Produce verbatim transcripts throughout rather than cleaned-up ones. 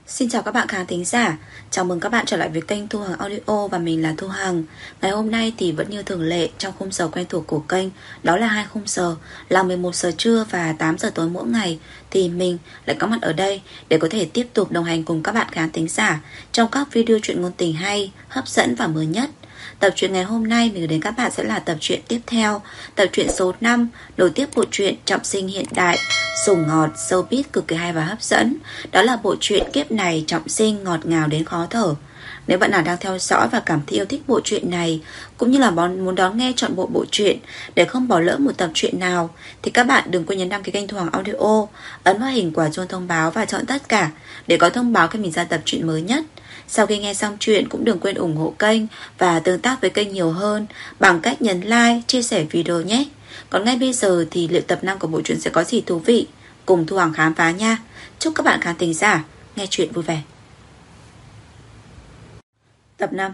Xin chào các bạn khán thính giả. Chào mừng các bạn trở lại với kênh Thu Hằng Audio và mình là Thu Hằng. Ngày hôm nay thì vẫn như thường lệ trong khung giờ quen thuộc của kênh, đó là hai khung giờ là mười một giờ trưa và tám giờ tối mỗi ngày, thì mình lại có mặt ở đây để có thể tiếp tục đồng hành cùng các bạn khán thính giả trong các video truyện ngôn tình hay, hấp dẫn và mới nhất. Tập truyện ngày hôm nay mình gửi đến các bạn sẽ là tập truyện tiếp theo, tập truyện số năm, nối tiếp bộ truyện trọng sinh hiện đại, sủng ngọt, showbiz cực kỳ hay và hấp dẫn. Đó là bộ truyện Kiếp Này Trọng Sinh ngọt ngào đến khó thở. Nếu bạn nào đang theo dõi và cảm thấy yêu thích bộ truyện này, cũng như là muốn đón nghe trọn bộ bộ truyện để không bỏ lỡ một tập truyện nào, thì các bạn đừng quên nhấn đăng ký kênh Thu Hằng Audio, ấn vào hình quả chuông thông báo và chọn tất cả để có thông báo khi mình ra tập truyện mới nhất. Sau khi nghe xong chuyện cũng đừng quên ủng hộ kênh và tương tác với kênh nhiều hơn bằng cách nhấn like, chia sẻ video nhé. Còn ngay bây giờ thì liệu tập năm của bộ truyện sẽ có gì thú vị, cùng Thu Hằng khám phá nha. Chúc các bạn khán thính giả nghe chuyện vui vẻ. Tập năm.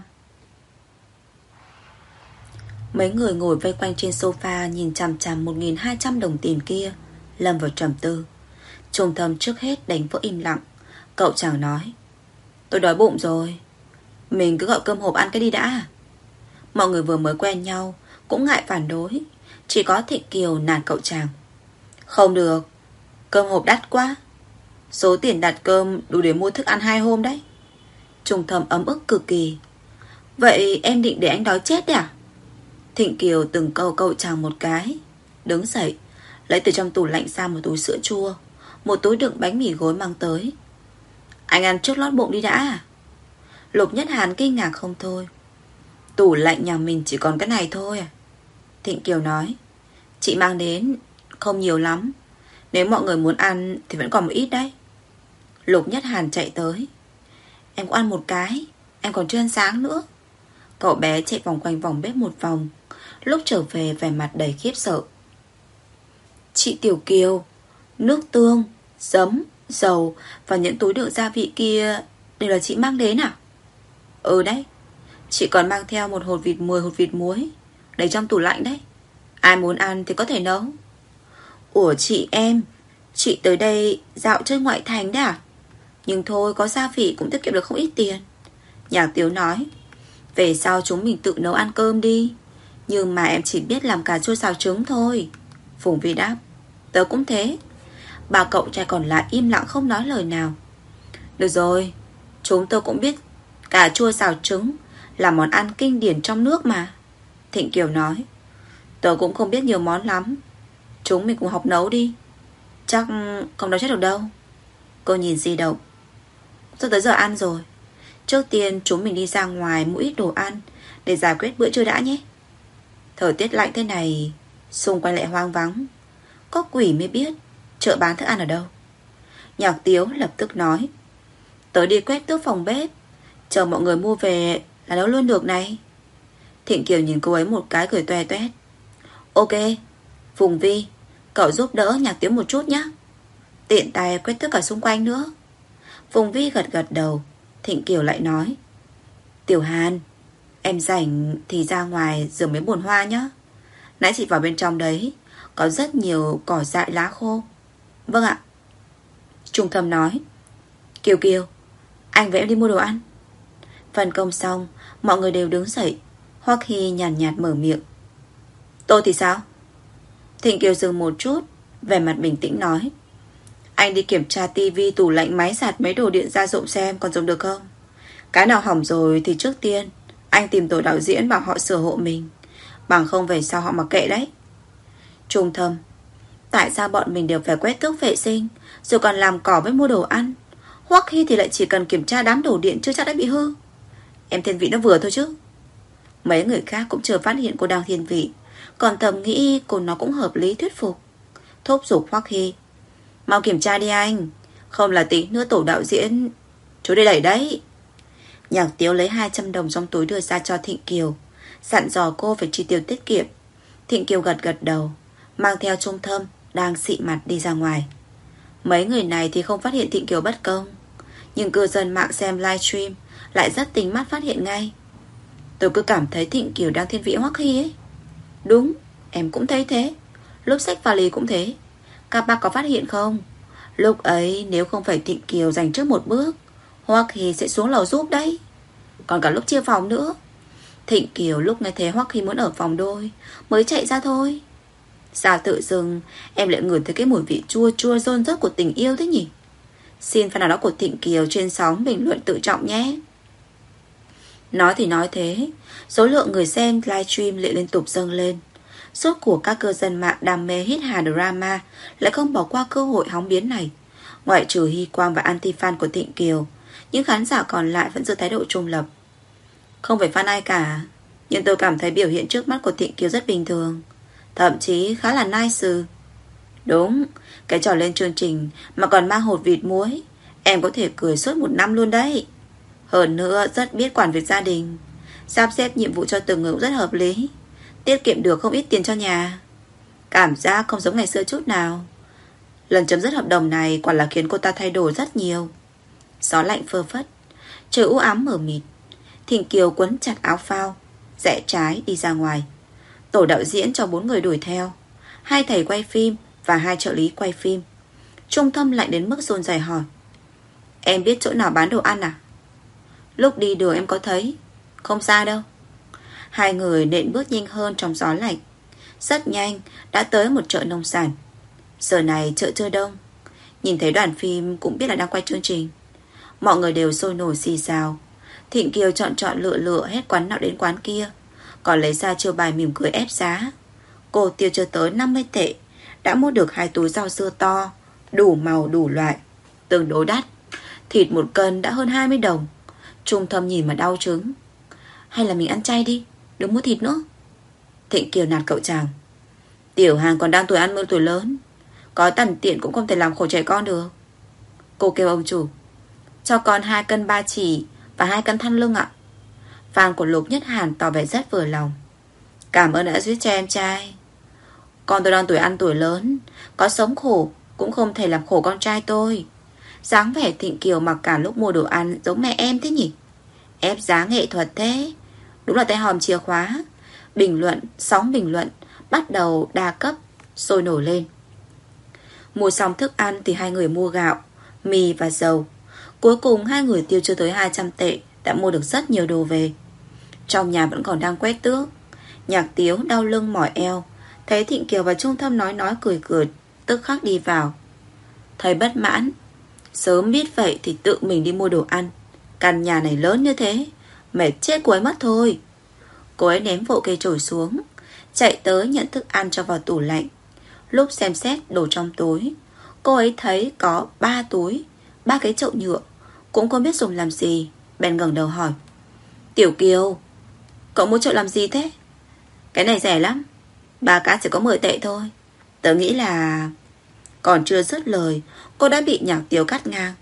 Mấy người ngồi vây quanh trên sofa nhìn chằm chằm một nghìn hai trăm đồng tiền kia, lâm vào trầm tư. Trung Thâm trước hết đánh vỡ im lặng. Cậu chàng nói: Tôi đói bụng rồi, mình cứ gọi cơm hộp ăn cái đi đã. Mọi người vừa mới quen nhau cũng ngại phản đối, chỉ có Thịnh Kiều nạt cậu chàng: Không được, cơm hộp đắt quá, số tiền đặt cơm đủ để mua thức ăn hai hôm đấy. Trung Thâm ấm ức cực kỳ: Vậy em định để anh đói chết đấy à? Thịnh Kiều từng câu cậu chàng một cái, đứng dậy lấy từ trong tủ lạnh ra một túi sữa chua, một túi đựng bánh mì gối mang tới. Anh ăn trước lót bụng đi đã. Lục Nhất Hàn kinh ngạc không thôi: Tủ lạnh nhà mình chỉ còn cái này thôi à? Thịnh Kiều nói: Chị mang đến không nhiều lắm, nếu mọi người muốn ăn thì vẫn còn một ít đấy. Lục Nhất Hàn chạy tới: Em cũng ăn một cái, em còn chưa ăn sáng nữa. Cậu bé chạy vòng quanh vòng bếp một vòng, lúc trở về vẻ mặt đầy khiếp sợ. Chị Tiểu Kiều, nước tương, giấm, dầu và những túi đựng gia vị kia đều là chị mang đến à? Ừ đấy, chị còn mang theo một hột vịt mười hột vịt muối để trong tủ lạnh đấy, ai muốn ăn thì có thể nấu. Ủa chị em, chị tới đây dạo chơi ngoại thành đấy à? Nhưng thôi, có gia vị cũng tiết kiệm được không ít tiền. Nhạc Tiếu nói: Về sau chúng mình tự nấu ăn cơm đi. Nhưng mà em chỉ biết làm cà chua xào trứng thôi. Phùng Vi đáp: Tớ cũng thế. Ba cậu trai còn lại im lặng không nói lời nào. Được rồi, chúng tôi cũng biết cà chua xào trứng là món ăn kinh điển trong nước mà. Thịnh Kiều nói: Tớ cũng không biết nhiều món lắm, chúng mình cùng học nấu đi, chắc không đói chết được đâu. Cô nhìn di động: Sắp tới giờ ăn rồi, trước tiên chúng mình đi ra ngoài mua ít đồ ăn để giải quyết bữa trưa đã nhé. Thời tiết lạnh thế này, xung quanh lại hoang vắng, có quỷ mới biết chợ bán thức ăn ở đâu. Nhạc Tiếu lập tức nói: Tớ đi quét tước phòng bếp, chờ mọi người mua về là nấu luôn được này. Thịnh Kiều nhìn cô ấy một cái cười toe toét: Ok, Phùng Vi, cậu giúp đỡ Nhạc Tiếu một chút nhé, tiện tay quét tước cả xung quanh nữa. Phùng Vi gật gật đầu. Thịnh Kiều lại nói: Tiểu Hàn, em rảnh thì ra ngoài rửa mấy bồn hoa nhé. Nãy chị vào bên trong đấy có rất nhiều cỏ dại lá khô. Vâng ạ. Trung Thâm nói: Kiều Kiều, anh với em đi mua đồ ăn. Phân công xong, mọi người đều đứng dậy. Hoắc Hy nhàn nhạt, nhạt mở miệng: Tôi thì sao? Thịnh Kiều dừng một chút, vẻ mặt bình tĩnh nói: Anh đi kiểm tra tivi, tủ lạnh, máy giặt, mấy đồ điện gia dụng xem còn dùng được không. Cái nào hỏng rồi thì trước tiên anh tìm tổ đạo diễn bảo họ sửa hộ mình, bằng không về sau họ mặc kệ đấy. Trung Thâm: Tại sao bọn mình đều phải quét tước vệ sinh, rồi còn làm cỏ với mua đồ ăn? Hoắc Hy thì lại chỉ cần kiểm tra đám đồ điện chưa chắc đã bị hư. Em thiên vị nó vừa thôi chứ. Mấy người khác cũng chưa phát hiện cô đang thiên vị, còn thầm nghĩ cô nó cũng hợp lý thuyết phục, thúc giục Hoắc Hy: Mau kiểm tra đi anh, không là tí nữa tổ đạo diễn chú đây đẩy đấy. Nhạc Tiếu lấy hai trăm đồng trong túi đưa ra cho Thịnh Kiều, dặn dò cô phải chi tiêu tiết kiệm. Thịnh Kiều gật gật đầu, mang theo Trung Thâm đang xị mặt đi ra ngoài. Mấy người này thì không phát hiện Thịnh Kiều bất công, nhưng cư dân mạng xem livestream lại rất tinh mắt phát hiện ngay. Tôi cứ cảm thấy Thịnh Kiều đang thiên vị Hoắc Hy ấy. Đúng, em cũng thấy thế. Lúc xách vali cũng thế. Các bác có phát hiện không? Lúc ấy nếu không phải Thịnh Kiều giành trước một bước, Hoa Kỳ sẽ xuống lầu giúp đấy. Còn cả lúc chia phòng nữa. Thịnh Kiều lúc nghe thấy Hoa Kỳ muốn ở phòng đôi mới chạy ra thôi. Sao tự dưng em lại ngửi thấy cái mùi vị chua chua rôn rớt của tình yêu thế nhỉ? Xin fan nào đó của Thịnh Kiều trên sóng bình luận tự trọng nhé. Nói thì nói thế, số lượng người xem livestream lại liên tục dâng lên. Suốt của các cư dân mạng đam mê hít hà drama lại không bỏ qua cơ hội hóng biến này. Ngoại trừ Hy Quang và anti-fan của Thịnh Kiều, những khán giả còn lại vẫn giữ thái độ trung lập. Không phải fan ai cả, nhưng tôi cảm thấy biểu hiện trước mắt của Thịnh Kiều rất bình thường, thậm chí khá là nice. Đúng, cái trò lên chương trình mà còn mang hột vịt muối, em có thể cười suốt một năm luôn đấy. Hơn nữa rất biết quản việc gia đình, sắp xếp nhiệm vụ cho từng người cũng rất hợp lý, tiết kiệm được không ít tiền cho nhà. Cảm giác không giống ngày xưa chút nào. Lần chấm dứt hợp đồng này quả là khiến cô ta thay đổi rất nhiều. Gió lạnh phơ phất, trời u ám mờ mịt. Thịnh Kiều quấn chặt áo phao, rẽ trái đi ra ngoài. Tổ đạo diễn cho bốn người đuổi theo, hai thầy quay phim và hai trợ lý quay phim. Trung Thâm lạnh đến mức run rẩy hỏi: Em biết chỗ nào bán đồ ăn à? Lúc đi đường em có thấy. Không xa đâu. Hai người nện bước nhanh hơn trong gió lạnh. Rất nhanh đã tới một chợ nông sản. Giờ này chợ chưa đông. Nhìn thấy đoàn phim cũng biết là đang quay chương trình. Mọi người đều sôi nổi xì xào. Thịnh Kiều chọn chọn lựa lựa hết quán nào đến quán kia, còn lấy ra chiêu bài mỉm cười ép giá. Cô tiêu chưa tới năm mươi tệ đã mua được hai túi rau dưa to, đủ màu đủ loại, tương đối đắt. Thịt một cân đã hơn hai mươi đồng. Trung Thâm nhìn mà đau trứng. Hay là mình ăn chay đi, đừng mua thịt nữa. Thịnh Kiều nạt cậu chàng: Tiểu Hàng còn đang tuổi ăn mơ tuổi lớn, có tằn tiện cũng không thể làm khổ trẻ con được. Cô kêu ông chủ: Cho con hai cân ba chỉ và hai cân thăn lưng ạ. Fan của Lục Nhất Hàn tỏ vẻ rất vừa lòng: Cảm ơn đã giúp cho em trai. Con tôi đang tuổi ăn tuổi lớn, có sống khổ cũng không thể làm khổ con trai tôi. Dáng vẻ Thịnh Kiều mặc cả lúc mua đồ ăn giống mẹ em thế nhỉ? Ép giá nghệ thuật thế. Đúng là tay hòm chìa khóa. Bình luận, sóng bình luận bắt đầu đa cấp, sôi nổi lên. Mua xong thức ăn thì hai người mua gạo, mì và dầu. Cuối cùng hai người tiêu chưa tới hai trăm tệ đã mua được rất nhiều đồ về. Trong nhà vẫn còn đang quét tước. Nhạc Tiếu đau lưng mỏi eo, thấy Thịnh Kiều và Trung Thâm nói nói cười cười, tức khắc đi vào. Thầy bất mãn: Sớm biết vậy thì tự mình đi mua đồ ăn. Căn nhà này lớn như thế, mệt chết cô ấy mất thôi. Cô ấy ném vội cây chổi xuống, chạy tới nhận thức ăn cho vào tủ lạnh. Lúc xem xét đồ trong túi, cô ấy thấy có ba túi, ba cái chậu nhựa, cũng không biết dùng làm gì, bèn ngẩng đầu hỏi: Tiểu Kiều, cậu mua chậu làm gì thế? Cái này rẻ lắm, ba cái chỉ có mười tệ thôi. Tớ nghĩ là... Còn chưa dứt lời, cô đã bị Nhạc Tiếu cắt ngang: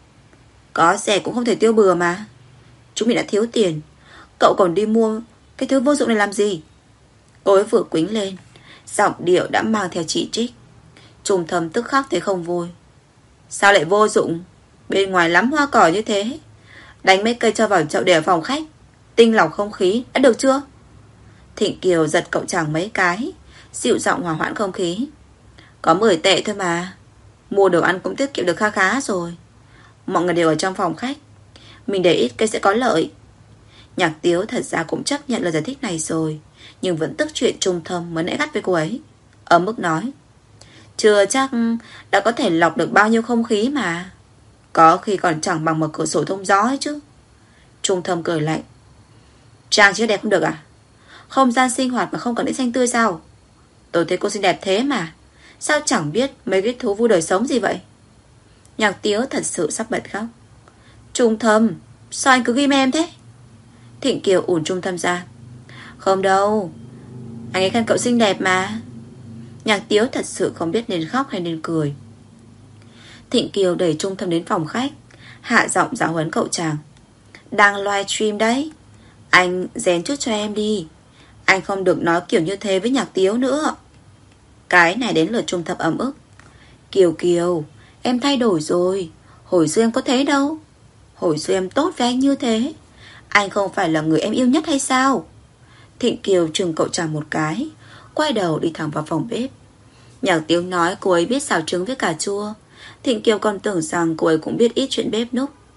Có rẻ cũng không thể tiêu bừa mà. Chúng mình đã thiếu tiền, cậu còn đi mua cái thứ vô dụng này làm gì? Cô ấy vừa quĩnh lên, giọng điệu đã mang theo chỉ trích. Trung Thâm tức khắc thấy không vui: Sao lại vô dụng? Bên ngoài lắm hoa cỏ như thế, đánh mấy cây cho vào chậu để ở phòng khách, tinh lọc không khí đã được chưa? Thịnh Kiều giật cậu chàng mấy cái, dịu giọng hòa hoãn không khí: Có mười tệ thôi mà, mua đồ ăn cũng tiết kiệm được kha khá rồi. Mọi người đều ở trong phòng khách, mình để ít cây sẽ có lợi. Nhạc Tiếu thật ra cũng chấp nhận lời giải thích này rồi, nhưng vẫn tức chuyện Trung Thâm mới nãy gắt với cô ấy. Ở mức nói: Chưa chắc đã có thể lọc được bao nhiêu không khí mà, có khi còn chẳng bằng mở cửa sổ thông gió ấy chứ. Trung Thâm cười lạnh: Trang trí đẹp không được à? Không gian sinh hoạt mà không cần đến xanh tươi sao? Tôi thấy cô xinh đẹp thế mà, sao chẳng biết mấy cái thú vui đời sống gì vậy? Nhạc Tiếu thật sự sắp bật khóc: Trung Thâm, sao anh cứ ghim em thế? Thịnh Kiều ủn Trung Thâm ra: Không đâu, anh ấy khen cậu xinh đẹp mà. Nhạc Tiếu thật sự không biết nên khóc hay nên cười. Thịnh Kiều đẩy Trung Thâm đến phòng khách, hạ giọng giáo huấn cậu chàng: Đang live stream đấy, anh rén chút cho em đi. Anh không được nói kiểu như thế với Nhạc Tiếu nữa. Cái này đến lượt Trung Thâm ấm ức: Kiều Kiều, em thay đổi rồi, hồi xưa em có thế đâu. Hồi xưa em tốt với anh như thế, anh không phải là người em yêu nhất hay sao? Thịnh Kiều chừng cậu chàng một cái, quay đầu đi thẳng vào phòng bếp. Nhạc Tiếu nói cô ấy biết xào trứng với cà chua. Thịnh Kiều còn tưởng rằng cô ấy cũng biết ít chuyện bếp núc.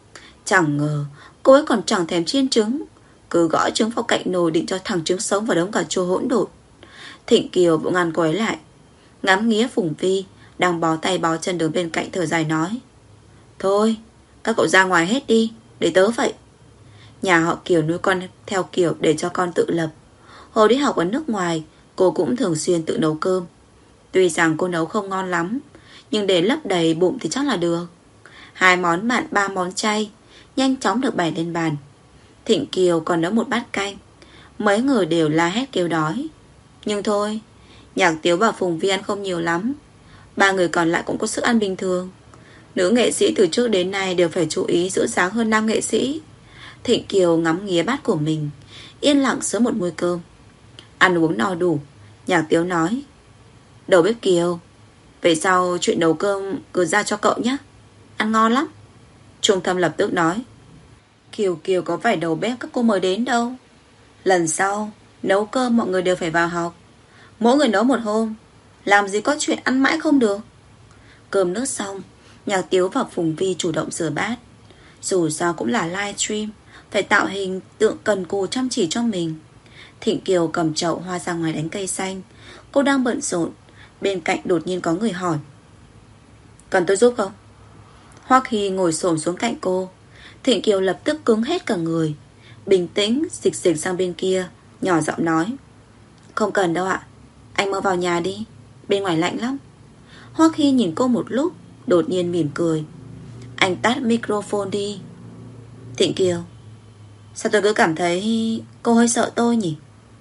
Chẳng ngờ cô ấy còn chẳng thèm chiên trứng, cứ gõ trứng vào cạnh nồi định cho thằng trứng sống vào đống cà chua hỗn độn. Thịnh Kiều vội ngăn cô ấy lại, ngắm nghía Phùng Vi đang bó tay bó chân đứng bên cạnh, thở dài nói: Thôi các cậu ra ngoài hết đi, để tớ vậy. Nhà họ Kiều nuôi con theo kiểu để cho con tự lập. Hồi đi học ở nước ngoài, cô cũng thường xuyên tự nấu cơm. Tuy rằng cô nấu không ngon lắm, nhưng để lấp đầy bụng thì chắc là được. Hai món mặn, ba món chay nhanh chóng được bày lên bàn. Thịnh Kiều còn nấu một bát canh. Mấy người đều la hét kêu đói. Nhưng thôi, Nhạc Tiếu và Phùng Vi ăn không nhiều lắm. Ba người còn lại cũng có sức ăn bình thường. Nữ nghệ sĩ từ trước đến nay đều phải chú ý giữ dáng hơn nam nghệ sĩ. Thịnh Kiều ngắm nghía bát của mình, yên lặng sớm một muôi cơm. Ăn uống no đủ, Nhạc Tiếu nói: Đầu bếp Kiều, về sau chuyện nấu cơm cứ ra cho cậu nhé, ăn ngon lắm. Trung Thâm lập tức nói: Kiều Kiều có phải đầu bếp các cô mời đến đâu. Lần sau nấu cơm mọi người đều phải vào học. Mỗi người nấu một hôm, làm gì có chuyện ăn mãi không được. Cơm nước xong, Nhạc Tiếu và Phùng Vi chủ động rửa bát. Dù sao cũng là livestream, phải tạo hình tượng cần cù chăm chỉ cho mình. Thịnh Kiều cầm chậu hoa ra ngoài đánh cây xanh. Cô đang bận rộn, bên cạnh đột nhiên có người hỏi: Cần tôi giúp không? Hoa Khi ngồi xổm xuống cạnh cô. Thịnh Kiều lập tức cứng hết cả người, bình tĩnh dịch dịch sang bên kia, nhỏ giọng nói: Không cần đâu ạ, anh mau vào nhà đi, bên ngoài lạnh lắm. Hoa Khi nhìn cô một lúc, đột nhiên mỉm cười: Anh tắt microphone đi. Thịnh Kiều, sao tôi cứ cảm thấy cô hơi sợ tôi nhỉ?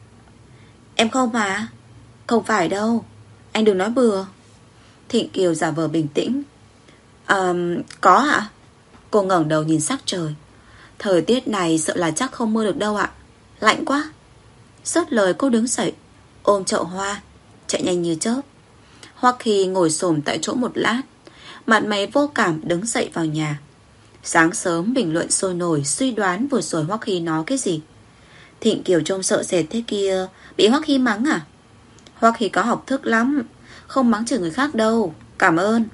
Em không mà. Không phải đâu, anh đừng nói bừa. Thịnh Kiều giả vờ bình tĩnh: À, có ạ. Cô ngẩng đầu nhìn sắc trời. Thời tiết này sợ là chắc không mưa được đâu ạ, lạnh quá. Dứt lời cô đứng dậy, ôm chậu hoa, chạy nhanh như chớp. Hoa Khi ngồi xổm tại chỗ một lát, mặt mày vô cảm đứng dậy vào nhà. Sáng sớm bình luận sôi nổi, suy đoán vừa rồi Hoa Khi nói cái gì. Thịnh Kiều trông sợ sệt thế kia, bị Hoa Khi mắng à? Hoa Khi có học thức lắm, không mắng chửi người khác đâu, cảm ơn.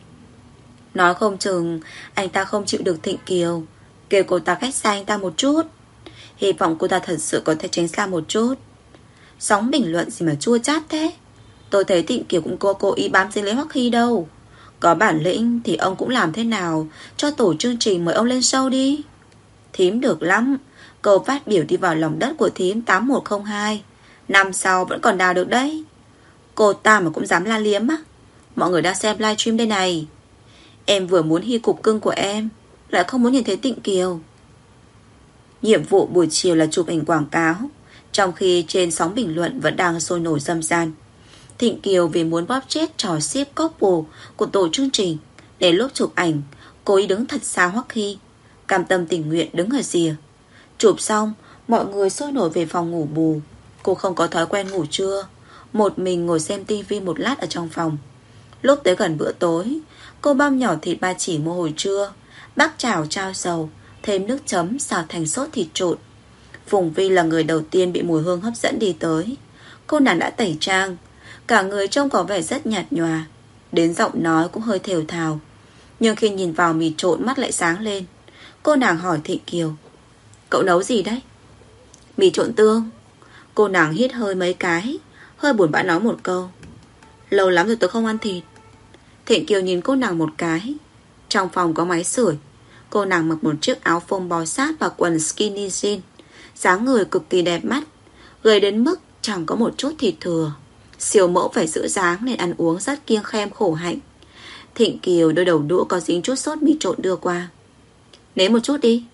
Nói không chừng anh ta không chịu được Thịnh Kiều, kêu cô ta cách xa anh ta một chút. Hy vọng cô ta thật sự có thể tránh xa một chút. Sóng bình luận gì mà chua chát thế. Tôi thấy Thịnh Kiều cũng cố cố ý bám dính lấy Hoắc Hy đâu. Có bản lĩnh thì ông cũng làm thế nào cho tổ chương trình mời ông lên show đi. Thím được lắm, câu phát biểu đi vào lòng đất của thím tám một không hai, năm sau vẫn còn đào được đấy. Cô ta mà cũng dám la liếm á. Mọi người đang xem livestream đây này. Em vừa muốn Hy cục cưng của em, lại không muốn nhìn thấy Thịnh Kiều. Nhiệm vụ buổi chiều là chụp ảnh quảng cáo, trong khi trên sóng bình luận vẫn đang sôi nổi râm ran. Thịnh Kiều vì muốn bóp chết trò ship couple của tổ chương trình, để lúc chụp ảnh cô ấy đứng thật xa Hoắc Hy, cam tâm tình nguyện đứng ở rìa. Chụp xong, mọi người sôi nổi về phòng ngủ bù. Cô không có thói quen ngủ trưa, một mình ngồi xem tivi một lát ở trong phòng. Lúc tới gần bữa tối, cô băm nhỏ thịt ba chỉ mua hồi trưa, bác chảo trao dầu, thêm nước chấm xào thành sốt thịt trộn. Phùng Vi là người đầu tiên bị mùi hương hấp dẫn đi tới. Cô nàng đã tẩy trang, cả người trông có vẻ rất nhạt nhòa, đến giọng nói cũng hơi thều thào. Nhưng khi nhìn vào mì trộn mắt lại sáng lên. Cô nàng hỏi Thịnh Kiều: Cậu nấu gì đấy? Mì trộn tương. Cô nàng hít hơi mấy cái, hơi buồn bã nói một câu: Lâu lắm rồi tôi không ăn thịt. Thịnh Kiều nhìn cô nàng một cái. Trong phòng có máy sưởi. Cô nàng mặc một chiếc áo phông bó sát và quần skinny jean, dáng người cực kỳ đẹp mắt, gầy đến mức chẳng có một chút thịt thừa. Siêu mẫu phải giữ dáng nên ăn uống rất kiêng khem khổ hạnh. Thịnh Kiều đôi đầu đũa có dính chút sốt mì trộn đưa qua. Nếm một chút đi.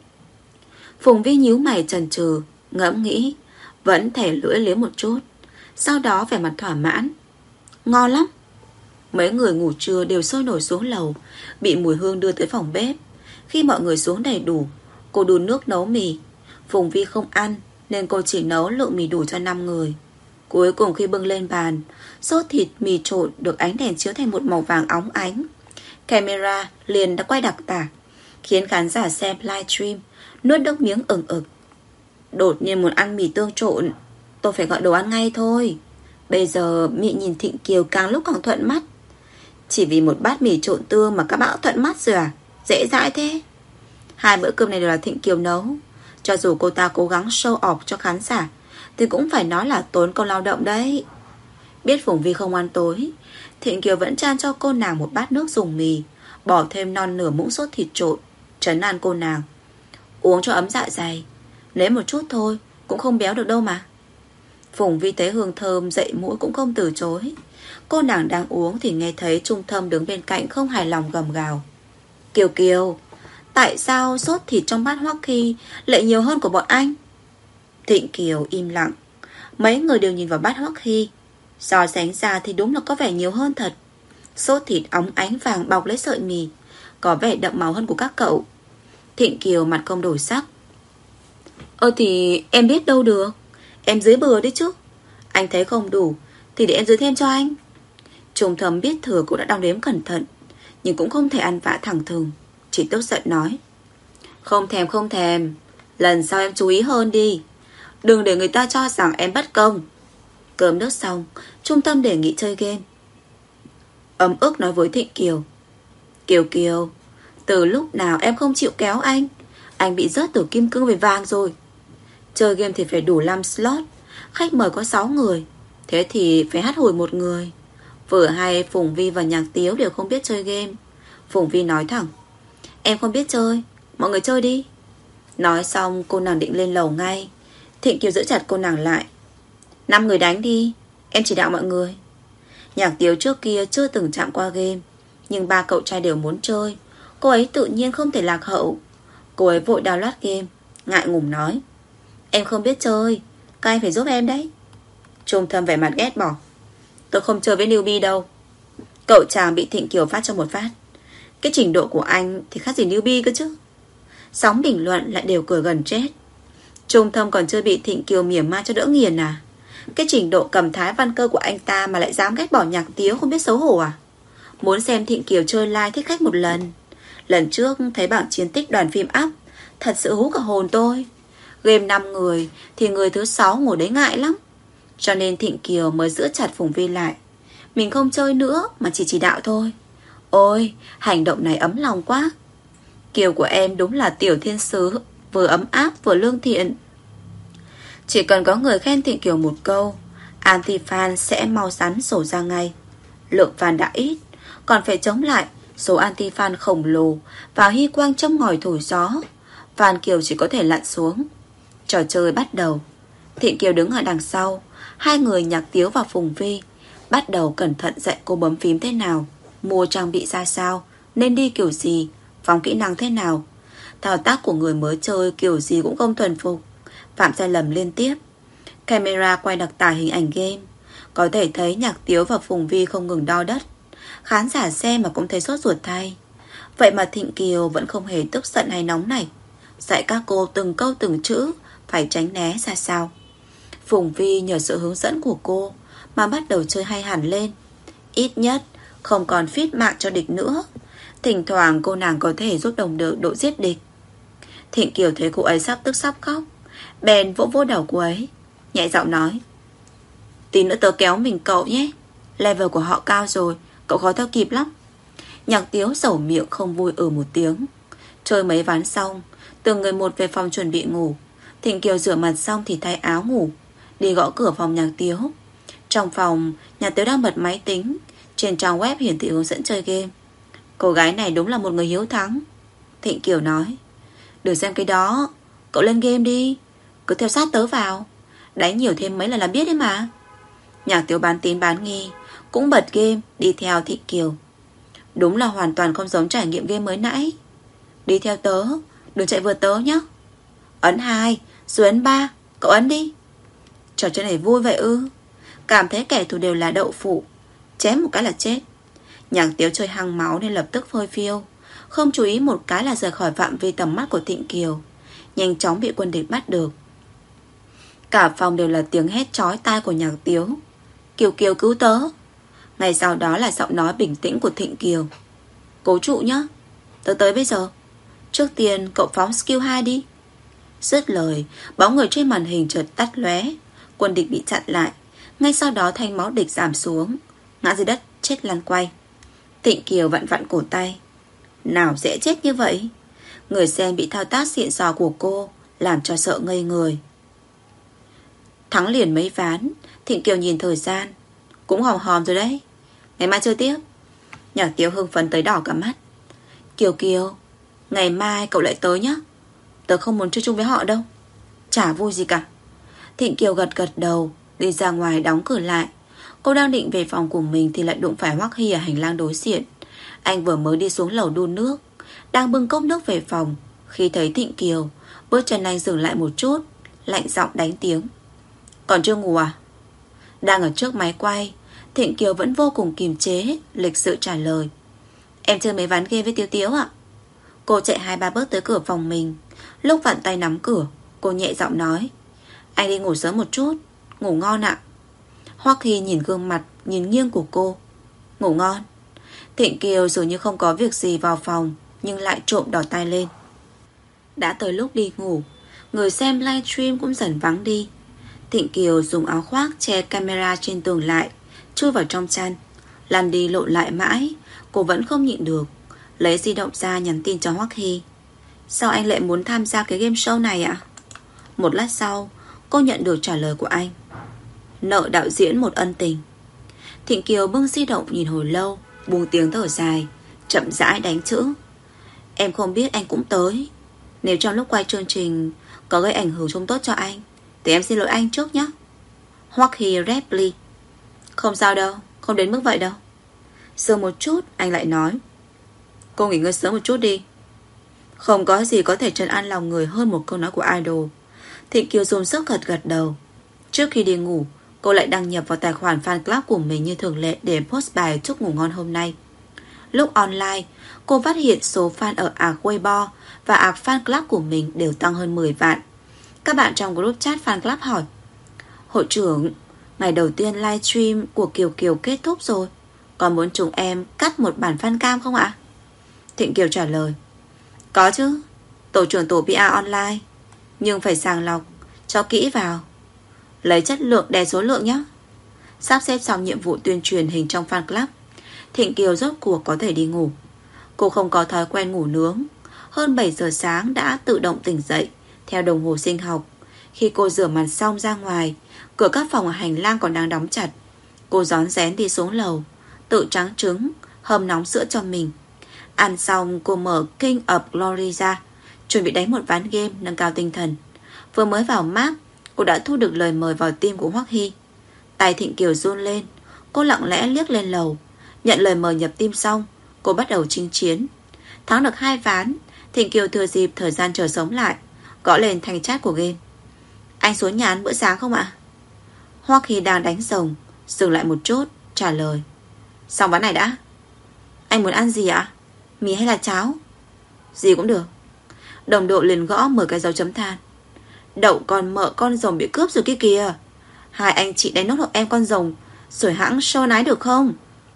Phùng Vi nhíu mày chần chừ, ngẫm nghĩ, vẫn thẻ lưỡi liếm một chút, sau đó vẻ mặt thỏa mãn: Ngon lắm. Mấy người ngủ trưa đều sôi nổi xuống lầu, bị mùi hương đưa tới phòng bếp. Khi mọi người xuống đầy đủ, cô đun nước nấu mì. Phùng Vi không ăn nên cô chỉ nấu lượng mì đủ cho năm người. Cuối cùng khi bưng lên bàn, sốt thịt mì trộn được ánh đèn chiếu thành một màu vàng óng ánh. Camera liền đã quay đặc tả, khiến khán giả xem livestream nuốt nước miếng ửng ực. Đột nhiên muốn ăn mì tương trộn, tôi phải gọi đồ ăn ngay thôi. Bây giờ mị nhìn Thịnh Kiều càng lúc càng thuận mắt. Chỉ vì một bát mì trộn tương mà các bạn thuận mắt rồi à? Dễ dãi thế. Hai bữa cơm này đều là Thịnh Kiều nấu. Cho dù cô ta cố gắng show off cho khán giả thì cũng phải nói là tốn công lao động đấy. Biết Phùng Vi không ăn tối, Thịnh Kiều vẫn chan cho cô nàng một bát nước dùng mì, bỏ thêm non nửa muỗng sốt thịt trộn, trấn an cô nàng. Uống cho ấm dạ dày, lấy một chút thôi, cũng không béo được đâu mà. Phùng Vi thấy hương thơm dậy mũi cũng không từ chối. Cô nàng đang uống thì nghe thấy Trung Thâm đứng bên cạnh không hài lòng gầm gào. Kiều Kiều, tại sao sốt thịt trong bát Hoắc Hy lại nhiều hơn của bọn anh? Thịnh Kiều im lặng. Mấy người đều nhìn vào bát Hoắc Hy. So sánh ra thì đúng là có vẻ nhiều hơn thật. Sốt thịt óng ánh vàng bọc lấy sợi mì, có vẻ đậm màu hơn của các cậu. Thịnh Kiều mặt không đổi sắc. Ơ thì em biết đâu được, em dưới bừa đấy chứ. Anh thấy không đủ thì để em dưới thêm cho anh. Trung Thâm biết thừa cũng đã đong đếm cẩn thận, nhưng cũng không thể ăn vạ thẳng thừng, chỉ tức giận nói. Không thèm không thèm, lần sau em chú ý hơn đi, đừng để người ta cho rằng em bất công. Cơm nước xong, Trung Tâm đề nghị chơi game. Ấm ức nói với Thịnh Kiều. Kiều Kiều, từ lúc nào em không chịu kéo anh? Anh bị rớt từ kim cương về vàng rồi. Chơi game thì phải đủ năm slot, khách mời có sáu người, thế thì phải hát hủi một người. Vừa hay Phùng Vi và Nhạc Tiếu đều không biết chơi game. Phùng Vi nói thẳng. Em không biết chơi, mọi người chơi đi. Nói xong cô nàng định lên lầu ngay. Thịnh Kiều giữ chặt cô nàng lại. Năm người đánh đi, em chỉ đạo mọi người. Nhạc Tiếu trước kia chưa từng chạm qua game, nhưng ba cậu trai đều muốn chơi. Cô ấy tự nhiên không thể lạc hậu. Cô ấy vội download game, ngại ngùng nói. Em không biết chơi, các anh phải giúp em đấy. Trung Thâm vẻ mặt ghét bỏ. Tôi không chơi với newbie đâu. Cậu chàng bị Thịnh Kiều phát cho một phát. Cái trình độ của anh thì khác gì newbie cơ chứ. Sóng bình luận lại đều cười gần chết. Trung Thâm còn chưa bị Thịnh Kiều mỉa mai cho đỡ nghiền à? Cái trình độ cầm thái văn cơ của anh ta mà lại dám ghét bỏ Nhạc Tiếu, không biết xấu hổ à? Muốn xem Thịnh Kiều chơi live thích khách một lần. Lần trước thấy bảng chiến tích đoàn phim up, thật sự hú cả hồn tôi. Game năm người thì người thứ sáu ngồi đấy ngại lắm. Cho nên Thịnh Kiều mới giữ chặt Phùng Vi lại. Mình không chơi nữa mà chỉ chỉ đạo thôi. Ôi, hành động này ấm lòng quá. Kiều của em đúng là tiểu thiên sứ, vừa ấm áp vừa lương thiện. Chỉ cần có người khen Thịnh Kiều một câu, anti-fan sẽ mau sắn sổ ra ngay. Lượng fan đã ít, còn phải chống lại số anti-fan khổng lồ và hy quang trong ngòi thổi gió. Fan Kiều chỉ có thể lặn xuống. Trò chơi bắt đầu. Thịnh Kiều đứng ở đằng sau. Hai người Nhạc Tiếu và Phùng Vi bắt đầu cẩn thận dạy cô bấm phím thế nào, mua trang bị ra sao, nên đi kiểu gì, phóng kỹ năng thế nào. Thao tác của người mới chơi kiểu gì cũng không thuần phục, phạm sai lầm liên tiếp. Camera quay đặc tả hình ảnh game, có thể thấy Nhạc Tiếu và Phùng Vi không ngừng đo đất. Khán giả xem mà cũng thấy sốt ruột thay. Vậy mà Thịnh Kiều vẫn không hề tức giận hay nóng này, dạy các cô từng câu từng chữ phải tránh né ra sao. Phùng Vi nhờ sự hướng dẫn của cô mà bắt đầu chơi hay hẳn lên. Ít nhất không còn phít mạng cho địch nữa. Thỉnh thoảng cô nàng có thể giúp đồng đội đội giết địch. Thịnh Kiều thấy cô ấy sắp tức sắp khóc, bèn vỗ vỗ đầu cô ấy, nhẹ giọng nói. Tí nữa tớ kéo mình cậu nhé, level của họ cao rồi, cậu khó theo kịp lắm. Nhạc Tiếu sầu miệng không vui ừ một tiếng. Chơi mấy ván xong, từng người một về phòng chuẩn bị ngủ. Thịnh Kiều rửa mặt xong thì thay áo ngủ, đi gõ cửa phòng Nhạc Tiếu. Trong phòng, Nhạc Tiếu đang bật máy tính. Trên trang web hiển thị hướng dẫn chơi game. Cô gái này đúng là một người hiếu thắng. Thịnh Kiều nói. Đừng xem cái đó, cậu lên game đi, cứ theo sát tớ vào, đánh nhiều thêm mấy lần là biết đấy mà. Nhạc Tiếu bán tín bán nghi, cũng bật game đi theo Thịnh Kiều. Đúng là hoàn toàn không giống trải nghiệm game mới nãy. Đi theo tớ, đừng chạy vượt tớ nhé. Ấn hai, rồi ấn ba, cậu ấn đi. Trò chơi này vui vậy ư? Cảm thấy kẻ thù đều là đậu phụ, chém một cái là chết. Nhạc Tiếu chơi hăng máu nên lập tức phơi phiêu, không chú ý một cái là rời khỏi phạm vi tầm mắt của Thịnh Kiều, nhanh chóng bị quân địch bắt được. Cả phòng đều là tiếng hét chói tai của Nhạc Tiếu. Kiều Kiều cứu tớ. Ngay sau đó là giọng nói bình tĩnh của Thịnh Kiều. Cố trụ nhá, tớ tới bây giờ. Trước tiên cậu phóng skill hai đi. Dứt lời, bóng người trên màn hình chợt tắt lóe. Quân địch bị chặn lại. Ngay sau đó thanh máu địch giảm xuống, ngã dưới đất chết lăn quay. Thịnh Kiều vặn vặn cổ tay. Nào dễ chết như vậy. Người xem bị thao tác xịn sò của cô làm cho sợ ngây người. Thắng liền mấy ván. Thịnh Kiều nhìn thời gian, cũng hòm hòm rồi đấy, ngày mai chơi tiếp. Nhạc Tiếu hưng phấn tới đỏ cả mắt. Kiều Kiều, ngày mai cậu lại tới nhé. Tớ không muốn chơi chung với họ đâu. Chả vui gì cả. Thịnh Kiều gật gật đầu, đi ra ngoài đóng cửa lại. Cô đang định về phòng của mình thì lại đụng phải Hoắc Hy ở hành lang đối diện. Anh vừa mới đi xuống lầu đun nước, đang bưng cốc nước về phòng. Khi thấy Thịnh Kiều, bước chân anh dừng lại một chút, lạnh giọng đánh tiếng. Còn chưa ngủ à? Đang ở trước máy quay, Thịnh Kiều vẫn vô cùng kiềm chế, lịch sự trả lời. Em chơi mấy ván game với Tiếu Tiếu ạ. Cô chạy hai ba bước tới cửa phòng mình. Lúc vặn tay nắm cửa, cô nhẹ giọng nói. Anh đi ngủ sớm một chút, ngủ ngon ạ. Hoắc Hy nhìn gương mặt nhìn nghiêng của cô. Ngủ ngon. Thịnh Kiều dường như không có việc gì vào phòng, nhưng lại trộm đỏ tai lên. Đã tới lúc đi ngủ, người xem livestream cũng dần vắng đi. Thịnh Kiều dùng áo khoác che camera trên tường lại, chui vào trong chăn. Lăn đi lộn lại mãi, cô vẫn không nhịn được, lấy di động ra nhắn tin cho Hoắc Hy. Sao anh lại muốn tham gia cái game show này ạ? Một lát sau, cô nhận được trả lời của anh. Nợ đạo diễn một ân tình. Thịnh Kiều bưng di động nhìn hồi lâu, buông tiếng thở dài, chậm rãi đánh chữ. Em không biết anh cũng tới. Nếu trong lúc quay chương trình có gây ảnh hưởng không tốt cho anh thì em xin lỗi anh trước nhé. Hoắc Hy Reply. Không sao đâu, không đến mức vậy đâu. Dừng một chút, anh lại nói. Cô nghỉ ngơi sớm một chút đi. Không có gì có thể trấn an lòng người hơn một câu nói của idol. Thịnh Kiều dùng sức gật gật đầu. Trước khi đi ngủ, cô lại đăng nhập vào tài khoản fan club của mình như thường lệ để post bài chúc ngủ ngon hôm nay. Lúc online, cô phát hiện số fan ở ạc Weibo và ạc fan club của mình đều tăng hơn mười vạn. Các bạn trong group chat fan club hỏi. Hội trưởng, ngày đầu tiên livestream của Kiều Kiều kết thúc rồi, còn muốn chúng em cắt một bản fan cam không ạ? Thịnh Kiều trả lời. Có chứ, tổ trưởng tổ pê e online, nhưng phải sàng lọc, cho kỹ vào. Lấy chất lượng đè số lượng nhé. Sắp xếp xong nhiệm vụ tuyên truyền hình trong fan club, Thịnh Kiều rốt cuộc có thể đi ngủ. Cô không có thói quen ngủ nướng. Hơn bảy giờ sáng đã tự động tỉnh dậy theo đồng hồ sinh học. Khi cô rửa mặt xong ra ngoài, cửa các phòng ở hành lang còn đang đóng chặt. Cô rón rén đi xuống lầu, tự tráng trứng, hâm nóng sữa cho mình. Ăn xong cô mở King of Glory ra, chuẩn bị đánh một ván game nâng cao tinh thần. Vừa mới vào map, cô đã thu được lời mời vào team của Hoắc Hy. Tay Thịnh Kiều run lên. Cô lặng lẽ liếc lên lầu. Nhận lời mời nhập team xong, cô bắt đầu chinh chiến. Thắng được hai ván, Thịnh Kiều thừa dịp thời gian chờ sống lại, gõ lên thanh chat của game. Anh xuống nhà ăn bữa sáng không ạ? Hoắc Hy đang đánh rồng, dừng lại một chút, trả lời. Xong ván này đã. Anh muốn ăn gì ạ? Mì hay là cháo? Gì cũng được. Đồng đội liền gõ mở cái dấu chấm than. Đậu con mợ con rồng bị cướp rồi kia kìa. Hai anh chị đánh nốt hộ em con rồng, rồi hãng show nái được không?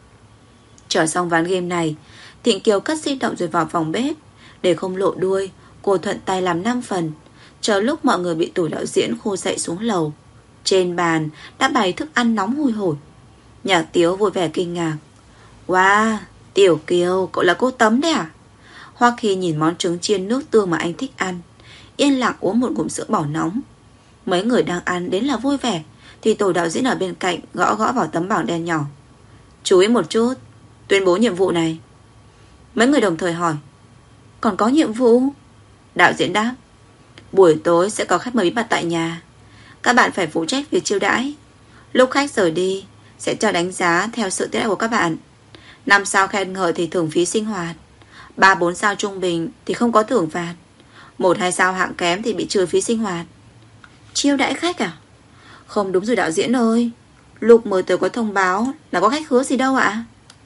Chờ xong ván game này, Thịnh Kiều cất di động rồi vào phòng bếp. Để không lộ đuôi, cô thuận tay làm năm phần. Chờ lúc mọi người bị tủ đạo diễn khô dậy xuống lầu, trên bàn đã bày thức ăn nóng hôi hổi. Nhạc Tiếu vui vẻ kinh ngạc. Wow, Tiểu Kiều, cậu là cô Tấm đấy à? Hoắc Hy nhìn món trứng chiên nước tương mà anh thích ăn, yên lặng uống một ngụm sữa bò nóng. Mấy người đang ăn đến là vui vẻ, thì tổ đạo diễn ở bên cạnh gõ gõ vào tấm bảng đen nhỏ. Chú ý một chút, tuyên bố nhiệm vụ này. Mấy người đồng thời hỏi. Còn có nhiệm vụ? Đạo diễn đáp. Buổi tối sẽ có khách mời bí mật tại nhà. Các bạn phải phụ trách việc chiêu đãi. Lúc khách rời đi sẽ cho đánh giá theo sự tiết của các bạn. Năm sao khen ngợi thì thưởng phí sinh hoạt. Ba bốn sao trung bình thì không có thưởng phạt. Một hai sao hạng kém thì bị trừ phí sinh hoạt. Chiêu đãi khách à? Không đúng rồi đạo diễn ơi. Lúc mới tới có thông báo là có khách hứa gì đâu ạ.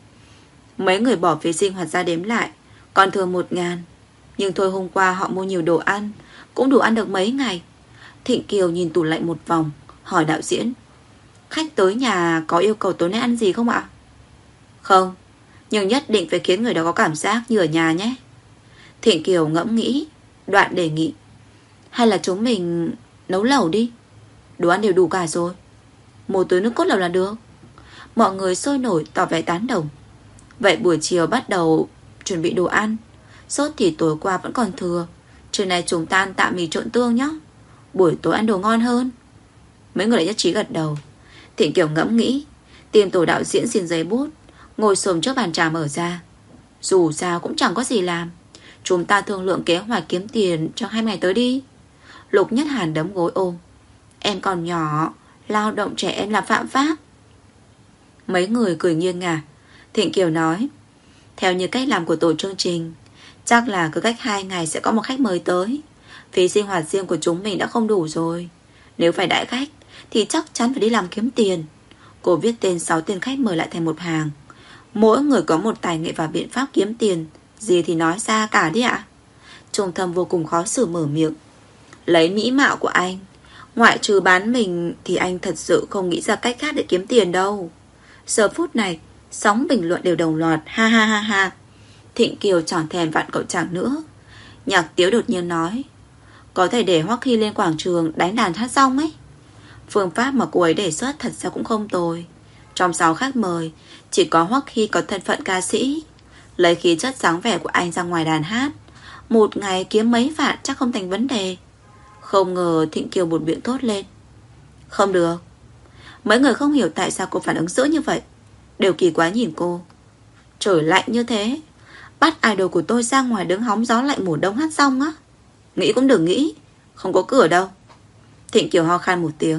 Mấy người bỏ phí sinh hoạt ra đếm lại, còn thừa một ngàn. Nhưng thôi hôm qua họ mua nhiều đồ ăn, cũng đủ ăn được mấy ngày. Thịnh Kiều nhìn tủ lạnh một vòng, hỏi đạo diễn. Khách tới nhà có yêu cầu tối nay ăn gì không ạ? Không, nhưng nhất định phải khiến người đó có cảm giác như ở nhà nhé. Thịnh Kiều ngẫm nghĩ, đoạn đề nghị. Hay là chúng mình nấu lẩu đi. Đồ ăn đều đủ cả rồi. Một túi nước cốt lẩu là được. Mọi người sôi nổi tỏ vẻ tán đồng. Vậy buổi chiều bắt đầu chuẩn bị đồ ăn. Sốt thì tối qua vẫn còn thừa. Trưa nay chúng ta ăn tạm mì trộn tương nhé. Buổi tối ăn đồ ngon hơn. Mấy người lại nhất trí gật đầu. Thịnh Kiều ngẫm nghĩ, tìm tổ đạo diễn xin giấy bút, ngồi xổm trước bàn trà mở ra. Dù sao cũng chẳng có gì làm, chúng ta thương lượng kế hoạch kiếm tiền cho hai ngày tới đi. Lục Nhất Hàn đấm gối ôm. Em còn nhỏ, lao động trẻ em là phạm pháp. Mấy người cười nghiêng ngả. Thịnh Kiều nói, theo như cách làm của tổ chương trình, chắc là cứ cách hai ngày sẽ có một khách mời tới. Phí sinh hoạt riêng của chúng mình đã không đủ rồi. Nếu phải đãi khách thì chắc chắn phải đi làm kiếm tiền. Cô viết tên sáu tên khách mời lại thành một hàng. Mỗi người có một tài nghệ và biện pháp kiếm tiền. Gì thì nói ra cả đi ạ. Trung Thâm vô cùng khó xử mở miệng. Lấy mỹ mạo của anh, ngoại trừ bán mình thì anh thật sự không nghĩ ra cách khác để kiếm tiền đâu. Giờ phút này sóng bình luận đều đồng loạt. Ha ha ha ha. Thịnh Kiều chẳng thèm vặn cậu chàng nữa. Nhạc Tiếu đột nhiên nói, có thể để Hoắc Hy lên quảng trường đánh đàn hát xong ấy. Phương pháp mà cô ấy đề xuất thật ra cũng không tồi. Trong sáu khách mời, chỉ có Hoắc Hy có thân phận ca sĩ. Lấy khí chất dáng vẻ của anh ra ngoài đàn hát, một ngày kiếm mấy vạn chắc không thành vấn đề. Không ngờ Thịnh Kiều một miệng thốt lên. Không được. Mấy người không hiểu tại sao cô phản ứng dữ như vậy, đều kỳ quá nhìn cô. Trời lạnh như thế, bắt idol của tôi ra ngoài đứng hóng gió lạnh mùa đông hát xong á. Nghĩ cũng đừng nghĩ, không có cửa đâu. Thịnh Kiều ho khan một tiếng.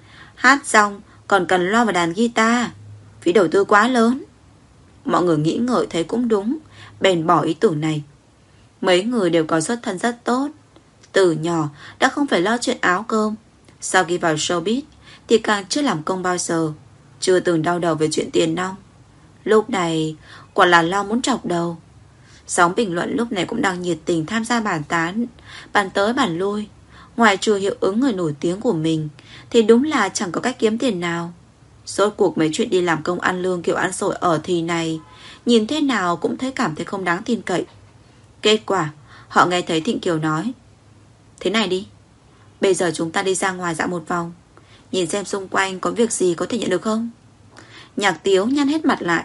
Hát xong còn cần lo vào đàn guitar, phí đầu tư quá lớn. Mọi người nghĩ ngợi thấy cũng đúng, bèn bỏ ý tưởng này. Mấy người đều có xuất thân rất tốt, từ nhỏ đã không phải lo chuyện áo cơm. Sau khi vào showbiz thì càng chưa làm công bao giờ, chưa từng đau đầu về chuyện tiền nong. Lúc này quả là lo muốn trọc đầu. Sóng bình luận lúc này cũng đang nhiệt tình tham gia bàn tán, bàn tới bàn lui. Ngoài trừ hiệu ứng người nổi tiếng của mình thì đúng là chẳng có cách kiếm tiền nào. Rốt cuộc mấy chuyện đi làm công ăn lương kiểu ăn sổi ở thì này, nhìn thế nào cũng thấy cảm thấy không đáng tin cậy. Kết quả họ nghe thấy Thịnh Kiều nói, thế này đi, bây giờ chúng ta đi ra ngoài dạo một vòng, nhìn xem xung quanh có việc gì có thể nhận được không. Nhạc Tiếu nhăn hết mặt lại.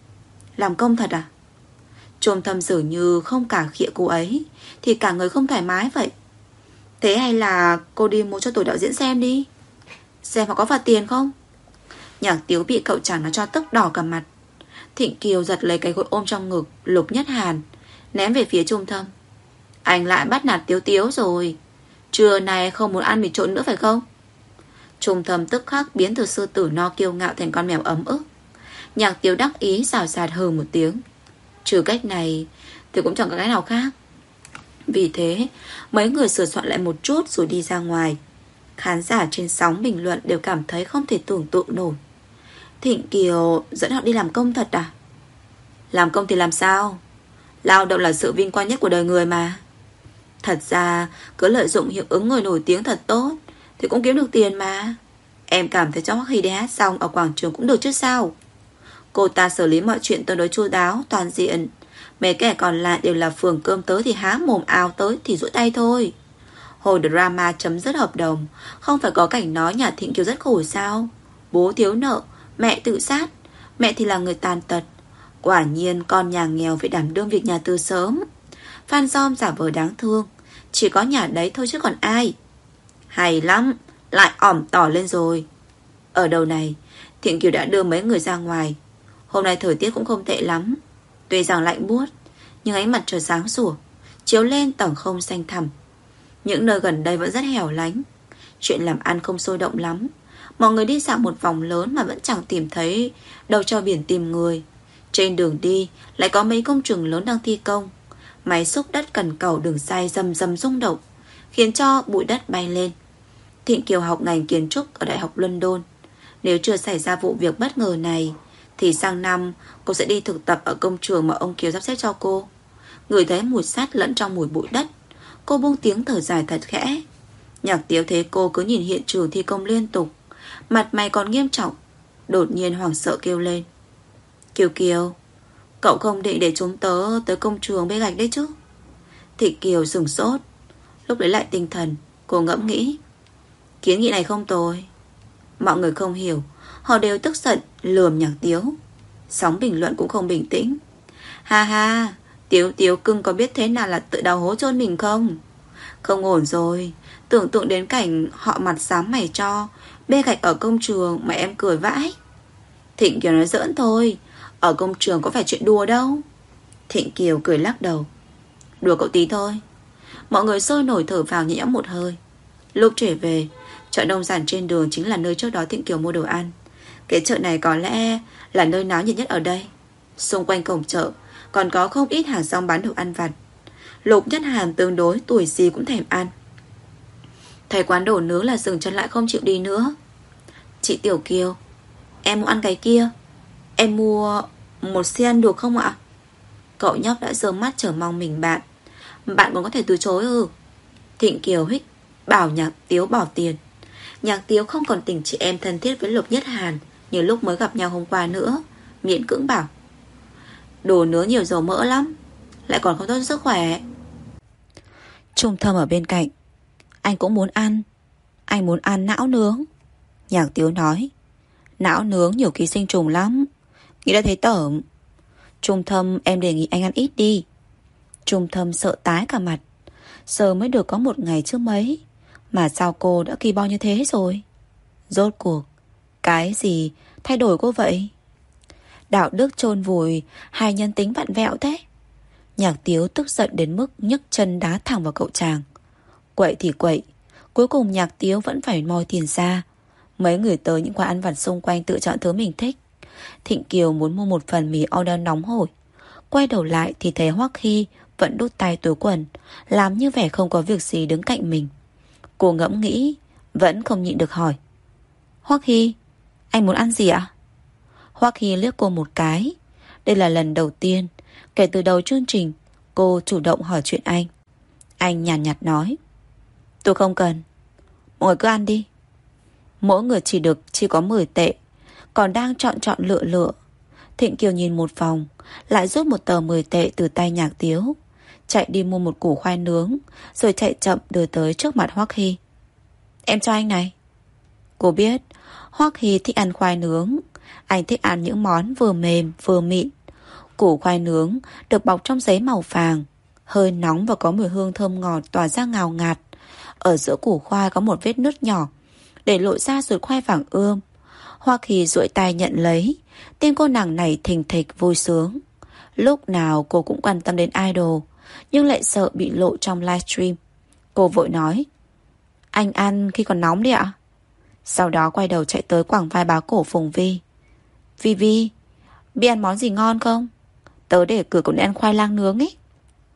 Làm công thật à? Trung Thâm dường như không cả khịa cô ấy thì cả người không thoải mái vậy. Thế hay là cô đi mua cho tổ đạo diễn xem đi, xem họ có phạt tiền không. Nhạc Tiếu bị cậu chàng nó cho tức đỏ cả mặt. Thịnh Kiều giật lấy cái gối ôm trong ngực Lục Nhất Hàn, ném về phía Trung Thâm. Anh lại bắt nạt Tiếu Tiếu rồi. Trưa nay không muốn ăn mì trộn nữa phải không? Trung Thâm tức khắc biến từ sư tử no kiêu ngạo thành con mèo ấm ức. Nhạc Tiếu đắc ý xào xạc hừ một tiếng. Trừ cách này thì cũng chẳng có cách nào khác. Vì thế mấy người sửa soạn lại một chút rồi đi ra ngoài. Khán giả trên sóng bình luận đều cảm thấy không thể tưởng tượng nổi. Thịnh Kiều dẫn họ đi làm công thật à? Làm công thì làm sao? Lao động là sự vinh quang nhất của đời người mà. Thật ra cứ lợi dụng hiệu ứng người nổi tiếng thật tốt thì cũng kiếm được tiền mà. Em cảm thấy cho Hoắc Hy đi hát xong ở quảng trường cũng được chứ sao. Cô ta xử lý mọi chuyện tương đối chu đáo, toàn diện. Mấy kẻ còn lại đều là phường cơm tới thì há mồm ào, tới thì duỗi tay thôi. Hồi drama chấm dứt hợp đồng, không phải có cảnh nói nhà Thịnh Kiều rất khổ sao? Bố thiếu nợ, mẹ tự sát, mẹ thì là người tàn tật. Quả nhiên con nhà nghèo phải đảm đương việc nhà từ sớm. Phan Giom giả vờ đáng thương, chỉ có nhà đấy thôi chứ còn ai. Hay lắm, lại ỏm tỏ lên rồi. Ở đầu này Thịnh Kiều đã đưa mấy người ra ngoài. Hôm nay thời tiết cũng không tệ lắm. Tuy rằng lạnh buốt, nhưng ánh mặt trời sáng sủa chiếu lên tầng không xanh thẳm. Những nơi gần đây vẫn rất hẻo lánh, chuyện làm ăn không sôi động lắm. Mọi người đi dạo một vòng lớn mà vẫn chẳng tìm thấy đâu cho biển tìm người. Trên đường đi lại có mấy công trường lớn đang thi công. Máy xúc đất cần cầu đường xay rầm rầm rung động, khiến cho bụi đất bay lên. Thịnh Kiều học ngành kiến trúc ở Đại học London. Nếu chưa xảy ra vụ việc bất ngờ này thì sang năm cô sẽ đi thực tập ở công trường mà ông Kiều sắp xếp cho cô. Ngửi thấy mùi sắt lẫn trong mùi bụi đất, cô buông tiếng thở dài thật khẽ. Nhạc Tiếu thấy cô cứ nhìn hiện trường thi công liên tục, mặt mày còn nghiêm trọng, đột nhiên hoảng sợ kêu lên. Kiều Kiều, cậu không định để chúng tớ tới công trường bê gạch đấy chứ? Thị Kiều sửng sốt. Lúc lấy lại tinh thần, cô ngẫm nghĩ. Kiến nghị này không tồi. Mọi người không hiểu, họ đều tức giận lườm Nhạc Tiếu. Sóng bình luận cũng không bình tĩnh. Ha ha, Tiếu Tiếu cưng có biết thế nào là tự đào hố chôn mình không? Không ổn rồi. Tưởng tượng đến cảnh họ mặt xám mày cho bê gạch ở công trường mà em cười vãi. Thịnh Kiều nói giỡn thôi. Ở công trường có phải chuyện đùa đâu. Thịnh Kiều cười lắc đầu. Đùa cậu tí thôi. Mọi người sôi nổi thở vào nhẹ nhõm một hơi. Lúc trở về, chợ nông sản trên đường chính là nơi trước đó Thịnh Kiều mua đồ ăn. Cái chợ này có lẽ là nơi náo nhiệt nhất ở đây. Xung quanh cổng chợ còn có không ít hàng rong bán đồ ăn vặt. Lục Nhất Hàn tương đối tuổi gì cũng thèm ăn. Thấy quán đồ nướng là dừng chân lại không chịu đi nữa. Chị Tiểu Kiều, em muốn ăn cái kia. Em mua một xe ăn được không ạ? Cậu nhóc đã giơ mắt chờ mong mình bạn. Bạn còn có thể từ chối ư? Thịnh Kiều hích bảo Nhạc Tiếu bỏ tiền. Nhạc Tiếu không còn tình chị em thân thiết với Lục Nhất Hàn như lúc mới gặp nhau hôm qua nữa. Miễn cưỡng bảo đồ nướng nhiều dầu mỡ lắm, lại còn không tốt cho sức khỏe. Trung Thâm ở bên cạnh. Anh cũng muốn ăn. Anh muốn ăn não nướng. Nhạc Tiếu nói. Não nướng nhiều ký sinh trùng lắm, nghĩ đã thấy tởm. Trung Thâm, em đề nghị anh ăn ít đi. Trung Thâm sợ tái cả mặt. Giờ mới được có một ngày trước mấy mà sao cô đã kỳ bo như thế rồi? Rốt cuộc cái gì thay đổi cô vậy? Đạo đức chôn vùi hay nhân tính vặn vẹo thế? Nhạc Tiếu tức giận đến mức nhấc chân đá thẳng vào cậu chàng. Quậy thì quậy, cuối cùng Nhạc Tiếu vẫn phải moi tiền ra. Mấy người tới những quán ăn vặt xung quanh tự chọn thứ mình thích. Thịnh Kiều muốn mua một phần mì order nóng hổi. Quay đầu lại thì thấy Hoắc Hy vẫn đút tay túi quần, làm như vẻ không có việc gì đứng cạnh mình. Cô ngẫm nghĩ, vẫn không nhịn được hỏi. Hoắc Hy, anh muốn ăn gì ạ? Hoắc Hy liếc cô một cái. Đây là lần đầu tiên kể từ đầu chương trình cô chủ động hỏi chuyện anh. Anh nhàn nhạt, nhạt nói. Tôi không cần. Mọi người cứ ăn đi. Mỗi người chỉ được chỉ có mười tệ, còn đang chọn chọn lựa lựa. Thịnh Kiều nhìn một vòng, lại rút một tờ mười tệ từ tay Nhạc Tiếu, chạy đi mua một củ khoai nướng, rồi chạy chậm đưa tới trước mặt Hoắc Hy. Em cho anh này. Cô biết Hoắc Hy thích ăn khoai nướng. Anh thích ăn những món vừa mềm vừa mịn. Củ khoai nướng được bọc trong giấy màu vàng, hơi nóng và có mùi hương thơm ngọt tỏa ra ngào ngạt. Ở giữa củ khoai có một vết nứt nhỏ để lộ ra ruột khoai vàng ươm. Hoắc Hy duỗi tay nhận lấy. Tim cô nàng này thình thịch vui sướng. Lúc nào cô cũng quan tâm đến idol, nhưng lại sợ bị lộ trong livestream. Cô vội nói. Anh ăn khi còn nóng đi ạ. Sau đó quay đầu chạy tới quảng vai báo cổ Phùng Vi. Vi Vi, biết ăn món gì ngon không? Tớ để cửa cũng ăn khoai lang nướng ấy.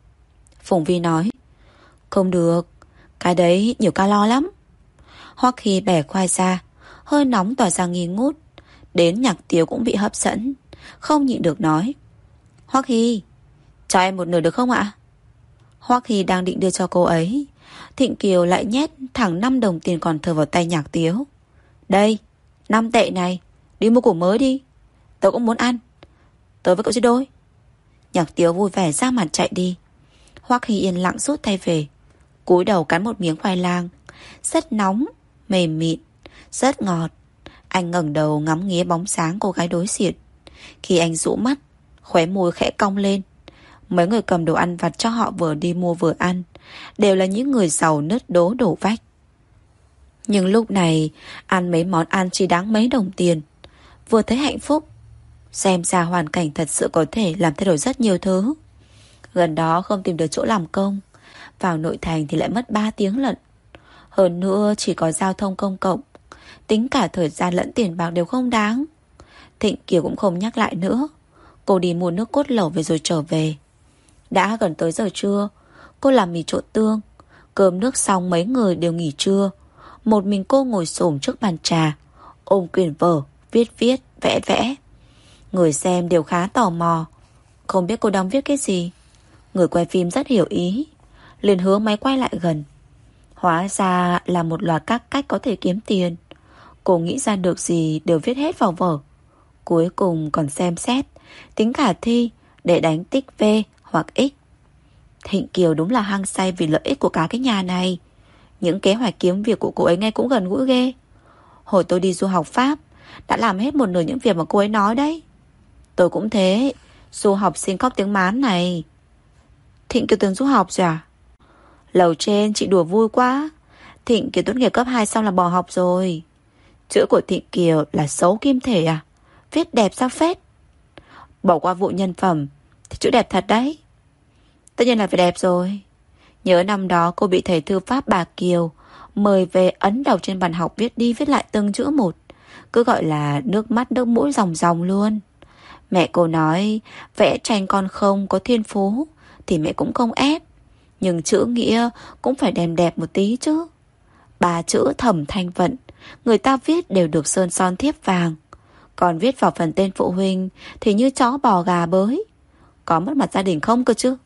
Phùng Vi nói. Không được, cái đấy nhiều calo lắm. Hoắc Hy bẻ khoai ra, hơi nóng tỏa ra nghi ngút. Đến Nhạc Tiếu cũng bị hấp dẫn, không nhịn được nói. Hoắc Hy, cho em một nửa được không ạ? Hoắc Hy đang định đưa cho cô ấy, Thịnh Kiều lại nhét thẳng năm đồng tiền còn thừa vào tay Nhạc Tiếu. Đây, năm tệ này, đi mua củ mới đi. Tớ cũng muốn ăn. Tớ với cậu chia đôi. Nhạc Tiếu vui vẻ ra mặt chạy đi. Hoắc Hy yên lặng rút tay về, cúi đầu cắn một miếng khoai lang. Rất nóng, mềm mịn, rất ngọt. Anh ngẩng đầu ngắm nghía bóng sáng cô gái đối diện. Khi anh dụ mắt, khóe môi khẽ cong lên. Mấy người cầm đồ ăn vặt cho họ vừa đi mua vừa ăn đều là những người giàu nứt đố đổ vách. Nhưng lúc này ăn mấy món ăn chỉ đáng mấy đồng tiền, vừa thấy hạnh phúc. Xem ra hoàn cảnh thật sự có thể làm thay đổi rất nhiều thứ. Gần đó không tìm được chỗ làm công, vào nội thành thì lại mất ba tiếng lận. Hơn nữa chỉ có giao thông công cộng, tính cả thời gian lẫn tiền bạc đều không đáng. Thịnh Kiều cũng không nhắc lại nữa. Cô đi mua nước cốt lẩu về rồi trở về. Đã gần tới giờ trưa, cô làm mì trộn tương. Cơm nước xong mấy người đều nghỉ trưa. Một mình cô ngồi xổm trước bàn trà, ôm quyển vở, viết viết, vẽ vẽ. Người xem đều khá tò mò, không biết cô đang viết cái gì. Người quay phim rất hiểu ý, liền hướng máy quay lại gần. Hóa ra là một loạt các cách có thể kiếm tiền. Cô nghĩ ra được gì đều viết hết vào vở. Cuối cùng còn xem xét tính khả thi để đánh tích V hoặc X. Thịnh Kiều đúng là hăng say vì lợi ích của cả cái nhà này. Những kế hoạch kiếm việc của cô ấy nghe cũng gần gũi ghê. Hồi tôi đi du học Pháp đã làm hết một nửa những việc mà cô ấy nói đấy. Tôi cũng thế. Du học sinh cóp tiếng Mán này. Thịnh Kiều từng du học rồi à? Lầu trên chị đùa vui quá. Thịnh Kiều tốt nghiệp cấp hai xong là bỏ học rồi. Chữ của Thịnh Kiều là xấu kim thể à? Viết đẹp sao phết. Bỏ qua vụ nhân phẩm thì chữ đẹp thật đấy. Tất nhiên là phải đẹp rồi. Nhớ năm đó cô bị thầy thư pháp bà Kiều mời về ấn đầu trên bàn học viết đi viết lại từng chữ một. Cứ gọi là nước mắt nước mũi ròng ròng luôn. Mẹ cô nói vẽ tranh con không có thiên phú thì mẹ cũng không ép, nhưng chữ nghĩa cũng phải đẹp đẹp một tí chứ. Ba chữ Thẩm Thanh Vận người ta viết đều được sơn son thiếp vàng, còn viết vào phần tên phụ huynh thì như chó bò gà bới. Có mất mặt gia đình không cơ chứ.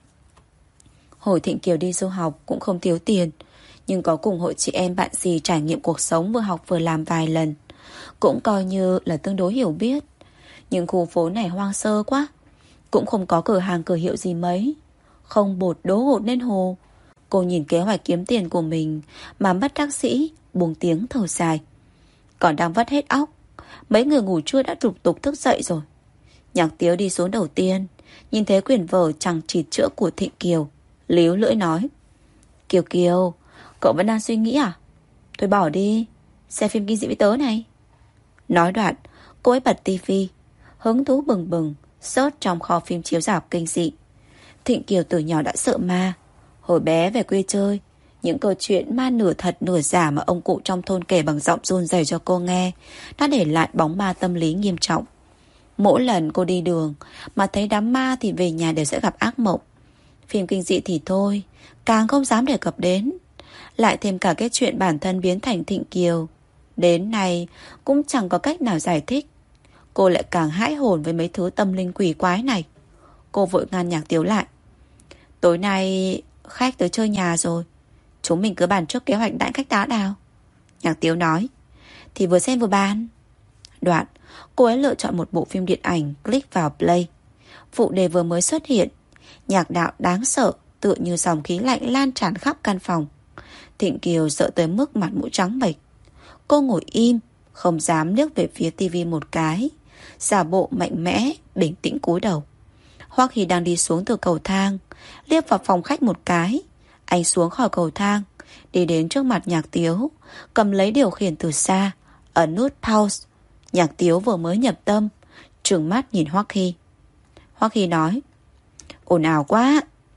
Hồi Thịnh Kiều đi du học cũng không thiếu tiền, nhưng có cùng hội chị em bạn gì trải nghiệm cuộc sống vừa học vừa làm vài lần, cũng coi như là tương đối hiểu biết. Nhưng khu phố này hoang sơ quá, cũng không có cửa hàng cửa hiệu gì mấy, không bột đố hột nên hồ. Cô nhìn kế hoạch kiếm tiền của mình mà bất đắc dĩ buông tiếng thở dài. Còn đang vắt hết óc, mấy người ngủ trưa đã lục tục thức dậy rồi. Nhạc Tiếu đi xuống đầu tiên, nhìn thấy quyển vở chẳng chịt chữa của Thịnh Kiều, líu lưỡi nói: Kiều Kiều, cậu vẫn đang suy nghĩ à? Thôi bỏ đi, xem phim kinh dị với tớ này. Nói đoạn, cô ấy bật tivi, hứng thú bừng bừng search trong kho phim chiếu rạp kinh dị. Thịnh Kiều từ nhỏ đã sợ ma. Hồi bé về quê chơi, những câu chuyện ma nửa thật nửa giả mà ông cụ trong thôn kể bằng giọng run rẩy cho cô nghe đã để lại bóng ma tâm lý nghiêm trọng. Mỗi lần cô đi đường mà thấy đám ma thì về nhà đều sẽ gặp ác mộng. Phim kinh dị thì thôi, càng không dám đề cập đến. Lại thêm cả cái chuyện bản thân biến thành Thịnh Kiều, đến nay cũng chẳng có cách nào giải thích. Cô lại càng hãi hồn với mấy thứ tâm linh quỷ quái này. Cô vội ngăn Nhạc Tiếu lại: Tối nay khách tới chơi nhà rồi, chúng mình cứ bàn trước kế hoạch đãi khách tá nào. Nhạc Tiếu nói: Thì vừa xem vừa bàn. Đoạn cô ấy lựa chọn một bộ phim điện ảnh, click vào play. Phụ đề vừa mới xuất hiện, nhạc đạo đáng sợ tựa như dòng khí lạnh lan tràn khắp căn phòng. Thịnh Kiều sợ tới mức mặt mũi trắng bệch. Cô ngồi im, không dám liếc về phía tivi một cái, giả bộ mạnh mẽ, bình tĩnh cúi đầu. Hoắc Hy đang đi xuống từ cầu thang, liếc vào phòng khách một cái. Anh xuống khỏi cầu thang, đi đến trước mặt Nhạc Tiếu, cầm lấy điều khiển từ xa, ấn nút pause. Nhạc Tiếu vừa mới nhập tâm, trừng mắt nhìn Hoắc Hy. Hoắc Hy nói: Ồn ào quá.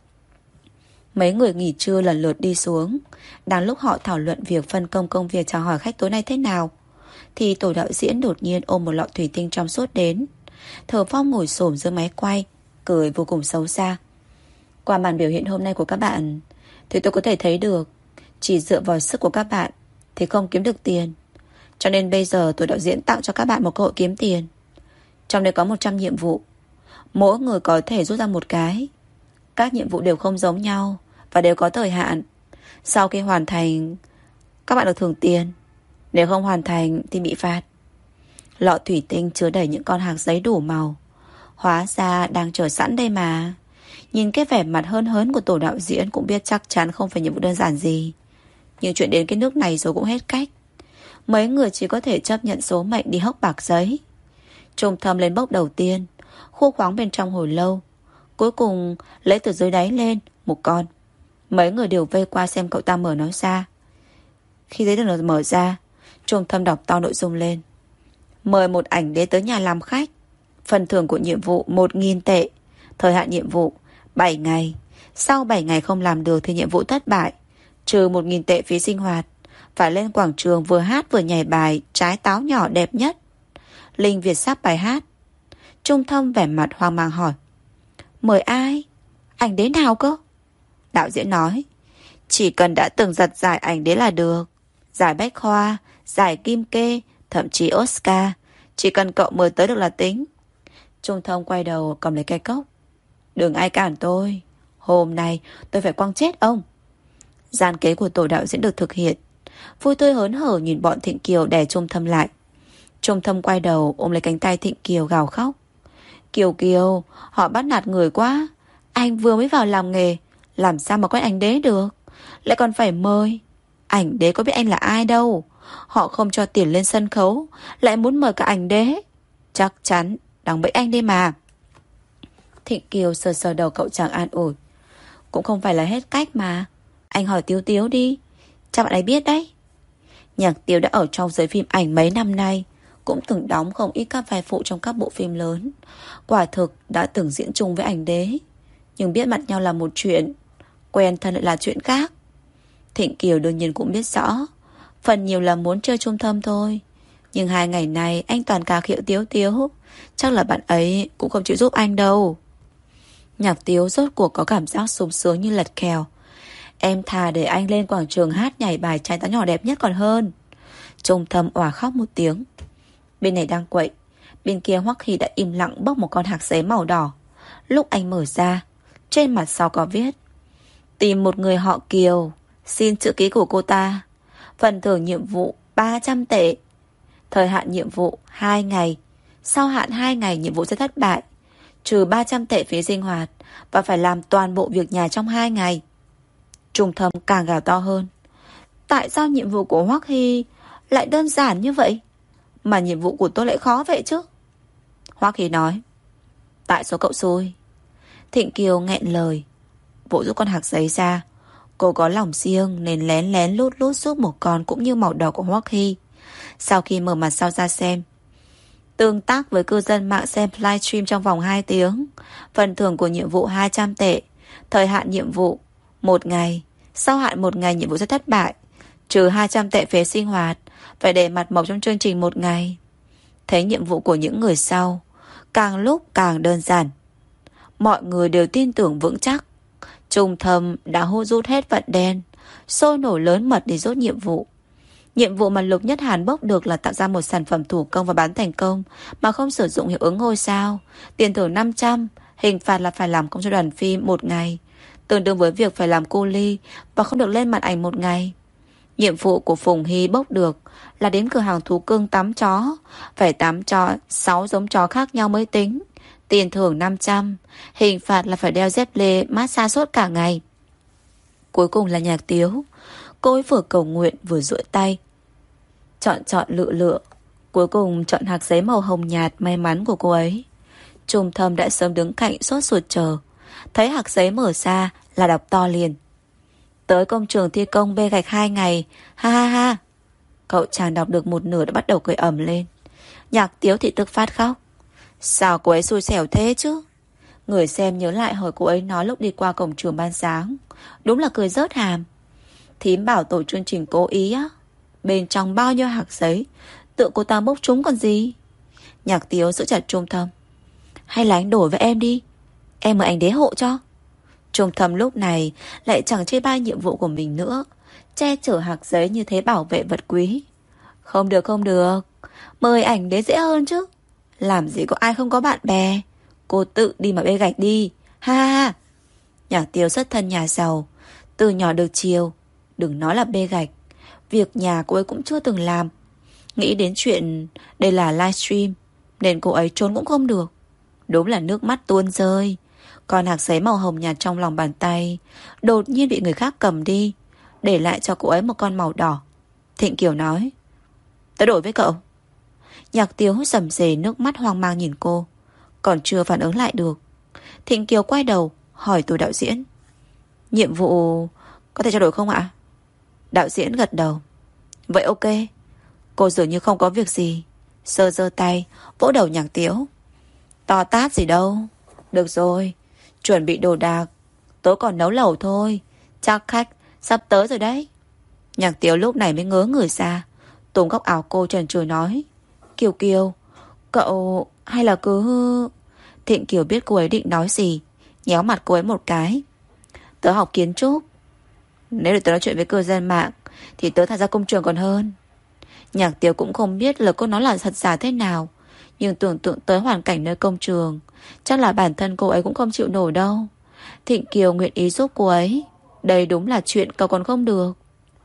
Mấy người nghỉ trưa lần lượt đi xuống. Đang lúc họ thảo luận việc phân công công việc chào hỏi khách tối nay thế nào, thì tổ đạo diễn đột nhiên ôm một lọ thủy tinh trong suốt đến. Thờ Phong ngồi xổm dưới máy quay, cười vô cùng xấu xa. Qua màn biểu hiện hôm nay của các bạn thì tôi có thể thấy được, chỉ dựa vào sức của các bạn thì không kiếm được tiền. Cho nên bây giờ tổ đạo diễn tặng cho các bạn một cơ hội kiếm tiền. Trong đây có một trăm nhiệm vụ, mỗi người có thể rút ra một cái. Các nhiệm vụ đều không giống nhau và đều có thời hạn. Sau khi hoàn thành, các bạn được thưởng tiền. Nếu không hoàn thành thì bị phạt. Lọ thủy tinh chứa đầy những con hạt giấy đủ màu. Hóa ra đang chờ sẵn đây mà. Nhìn cái vẻ mặt hớn hớn của tổ đạo diễn cũng biết chắc chắn không phải nhiệm vụ đơn giản gì. Nhưng chuyện đến cái nước này rồi cũng hết cách. Mấy người chỉ có thể chấp nhận số mệnh đi hốc bạc giấy. Trung Thâm lên bốc đầu tiên, khu khoáng bên trong hồi lâu, cuối cùng lấy từ dưới đáy lên một con. Mấy người đều vây qua xem cậu ta mở nó ra. Khi giấy được mở ra, Trung Thâm đọc to nội dung lên: Mời một ảnh đế tới nhà làm khách. Phần thưởng của nhiệm vụ một nghìn tệ. Thời hạn nhiệm vụ bảy ngày. Sau bảy ngày không làm được thì nhiệm vụ thất bại, trừ một nghìn tệ phí sinh hoạt. Phải lên quảng trường vừa hát vừa nhảy bài Trái táo nhỏ đẹp nhất. Linh Việt sắp bài hát. Trung Thâm vẻ mặt hoang mang hỏi: Mời ai? Ảnh đế nào cơ? Đạo diễn nói: Chỉ cần đã từng giật giải ảnh đế là được. Giải Bách Khoa, giải Kim Kê, thậm chí Oscar. Chỉ cần cậu mời tới được là tính. Trung Thâm quay đầu cầm lấy cây cốc: Đừng ai cản tôi, hôm nay tôi phải quăng chết ông. Gian kế của tổ đạo diễn được thực hiện. Vui tươi hớn hở nhìn bọn Thịnh Kiều đè Trung Thâm lại. Trung Thâm quay đầu ôm lấy cánh tay Thịnh Kiều gào khóc: Kiều Kiều, họ bắt nạt người quá. Anh vừa mới vào làm nghề, làm sao mà quen ảnh đế được, lại còn phải mời. Ảnh đế có biết anh là ai đâu. Họ không cho tiền lên sân khấu, lại muốn mời cả ảnh đế. Chắc chắn đang bẫy anh đây mà. Thịnh Kiều sờ sờ đầu cậu chàng an ủi: cũng không phải là hết cách mà. Anh hỏi Tiếu Tiếu đi, chắc bạn ấy biết đấy. Nhạc Tiếu đã ở trong giới phim ảnh mấy năm nay, cũng từng đóng không ít các vai phụ trong các bộ phim lớn. Quả thực đã từng diễn chung với ảnh đế. Nhưng biết mặt nhau là một chuyện, quen thân lại là chuyện khác. Thịnh Kiều đương nhiên cũng biết rõ, phần nhiều là muốn chơi chung thâm thôi. Nhưng hai ngày này anh toàn cà khịa Tiếu Tiếu, chắc là bạn ấy cũng không chịu giúp anh đâu. Nhạc Tiếu rốt cuộc có cảm giác sung sướng như lật kèo. Em thà để anh lên quảng trường hát nhảy bài trai tá nhỏ đẹp nhất còn hơn. Trung Thâm òa khóc một tiếng. Bên này đang quậy, bên kia Hoắc Hy đã im lặng bóc một con hạc giấy màu đỏ. Lúc anh mở ra, trên mặt sau có viết: tìm một người họ Kiều, xin chữ ký của cô ta. Phần thưởng nhiệm vụ ba trăm tệ. Thời hạn nhiệm vụ hai ngày. Sau hạn hai ngày nhiệm vụ sẽ thất bại, trừ ba trăm tệ phí sinh hoạt, và phải làm toàn bộ việc nhà trong hai ngày. Trung Thâm càng gào to hơn. Tại sao nhiệm vụ của Hoắc Hy lại đơn giản như vậy, mà nhiệm vụ của tôi lại khó vậy chứ? Hoắc Hy nói: tại số cậu xui. Thịnh Kiều nghẹn lời, vội rút con hạc giấy ra. Cô có lòng riêng nên lén lén lút lút giúp một con cũng như màu đỏ của Hoắc Hy. Sau khi mở mặt sau ra xem, tương tác với cư dân mạng xem livestream trong vòng hai tiếng. Phần thưởng của nhiệm vụ hai trăm tệ. Thời hạn nhiệm vụ một ngày. Sau hạn một ngày nhiệm vụ sẽ thất bại, trừ hai trăm tệ phí sinh hoạt, phải để mặt mộc trong chương trình một ngày. Thấy nhiệm vụ của những người sau càng lúc càng đơn giản, mọi người đều tin tưởng vững chắc. Trung Thâm đã hô rút hết vận đen, sôi nổi lớn mật để rút nhiệm vụ. Nhiệm vụ mà Lục Nhất Hàn bốc được là tạo ra một sản phẩm thủ công và bán thành công mà không sử dụng hiệu ứng ngôi sao. Tiền thưởng năm trăm, hình phạt là phải làm công cho đoàn phim một ngày, tương đương với việc phải làm cu ly và không được lên màn ảnh một ngày. Nhiệm vụ của Phùng Hy bốc được là đến cửa hàng thú cưng tắm chó, phải tắm cho sáu giống chó khác nhau mới tính. Tiền thưởng năm trăm, hình phạt là phải đeo dép lê massage suốt cả ngày. Cuối cùng là Nhạc Tiếu. Cô ấy vừa cầu nguyện vừa duỗi tay, chọn chọn lựa lựa, cuối cùng chọn hạc giấy màu hồng nhạt may mắn của cô ấy. Trung Thâm đã sớm đứng cạnh sốt ruột chờ. Thấy hạc giấy mở ra là đọc to liền: tới công trường thi công bê gạch hai ngày, ha ha ha. Cậu chàng đọc được một nửa đã bắt đầu cười ầm lên. Nhạc Tiếu thì tức phát khóc. Sao cô ấy xui xẻo thế chứ? Người xem nhớ lại hồi cô ấy nói lúc đi qua cổng trường ban sáng, đúng là cười rớt hàm. Thím bảo tổ chương trình cố ý á, bên trong bao nhiêu hạc giấy, tự cô ta bốc trúng còn gì. Nhạc Tiếu giữ chặt Trung Thâm. Hay là anh đổi với em đi, em mời anh đế hộ cho. Trung Thâm lúc này lại chẳng chê bai nhiệm vụ của mình nữa, che chở hạc giấy như thế bảo vệ vật quý. Không được không được, mời ảnh đế dễ hơn chứ. Làm gì có ai không có bạn bè. Cô tự đi mà bê gạch đi, ha ha. Nhạc Tiếu xuất thân nhà giàu, từ nhỏ được chiều. Đừng nói là bê gạch, việc nhà cô ấy cũng chưa từng làm. Nghĩ đến chuyện đây là livestream nên cô ấy trốn cũng không được. Đúng là nước mắt tuôn rơi. Còn hạc giấy màu hồng nhạt trong lòng bàn tay đột nhiên bị người khác cầm đi, để lại cho cô ấy một con màu đỏ. Thịnh Kiều nói: tớ đổi với cậu. Nhạc Tiếu rầm rề nước mắt hoang mang nhìn cô, còn chưa phản ứng lại được. Thịnh Kiều quay đầu hỏi tôi đạo diễn: nhiệm vụ có thể trao đổi không ạ? Đạo diễn gật đầu. Vậy ok. Cô dường như không có việc gì, sơ giơ tay vỗ đầu Nhạc Tiếu. To tát gì đâu. Được rồi, chuẩn bị đồ đạc, tối còn nấu lẩu thôi, chắc khách sắp tới rồi đấy. Nhạc Tiếu lúc này mới ngớ người ra, túm góc áo cô trần trừ nói: Kiều Kiều, cậu hay là cứ... Thịnh Kiều biết cô ấy định nói gì, nhéo mặt cô ấy một cái. Tớ học kiến trúc, nếu để tớ nói chuyện với cư dân mạng thì tớ tham gia công trường còn hơn. Nhạc Tiếu cũng không biết là cô nói là thật giả thế nào, nhưng tưởng tượng tới hoàn cảnh nơi công trường, chắc là bản thân cô ấy cũng không chịu nổi đâu. Thịnh Kiều nguyện ý giúp cô ấy, đây đúng là chuyện cậu còn không được.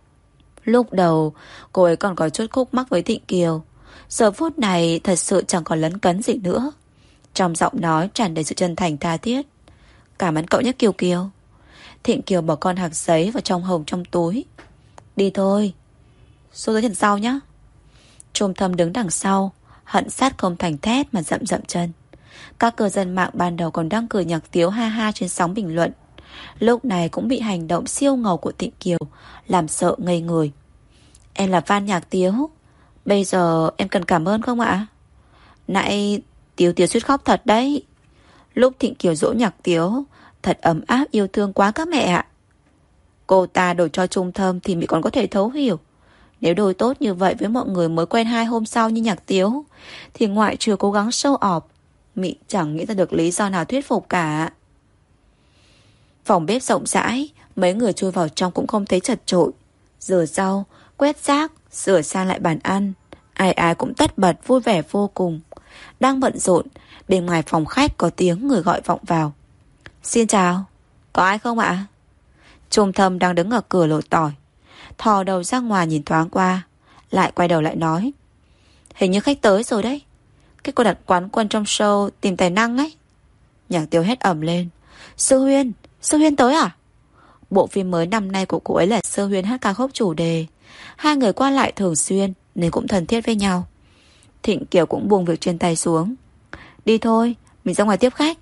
Lúc đầu cô ấy còn có chút khúc mắc với Thịnh Kiều, giờ phút này thật sự chẳng còn lấn cấn gì nữa. Trong giọng nói tràn đầy sự chân thành tha thiết. Cảm ơn cậu nhé Kiều Kiều. Thịnh Kiều bỏ con hạc giấy vào trong hồng trong túi. Đi thôi, xuống tới trận sau nhé. Trung Thâm đứng đằng sau, hận sát không thành thét mà dậm dậm chân. Các cư dân mạng ban đầu còn đang cười Nhạc Tiếu ha ha trên sóng bình luận, lúc này cũng bị hành động siêu ngầu của Thịnh Kiều làm sợ ngây người. Em là fan nhạc Tiếu, bây giờ em cần cảm ơn không ạ? Nãy Tiếu Tiếu suýt khóc thật đấy. Lúc Thịnh Kiều dỗ nhạc Tiếu thật ấm áp yêu thương quá các mẹ ạ. Cô ta đổi cho trung thâm thì Mỹ còn có thể thấu hiểu. Nếu đối tốt như vậy với mọi người mới quen hai hôm sau như nhạc Tiếu thì ngoại trừ cố gắng show off, Mỹ chẳng nghĩ ra được lý do nào thuyết phục cả. Phòng bếp rộng rãi, mấy người chui vào trong cũng không thấy chật chội. Rửa rau, quét rác, sửa sang lại bàn ăn, ai ai cũng tất bật vui vẻ vô cùng. Đang bận rộn, bên ngoài phòng khách có tiếng người gọi vọng vào. Xin chào, có ai không ạ? Trung thâm đang đứng ở cửa lột tỏi, thò đầu ra ngoài nhìn thoáng qua, lại quay đầu lại nói: Hình như khách tới rồi đấy. Cái cô đặt quán quân trong show tìm tài năng ấy. Nhạc Tiếu hét ầm lên: Sư Huyên, Sư Huyên tới à? Bộ phim mới năm nay của cô ấy là Sư Huyên hát ca khúc chủ đề. Hai người qua lại thường xuyên nên cũng thân thiết với nhau. Thịnh Kiều cũng buông việc trên tay xuống. Đi thôi, mình ra ngoài tiếp khách.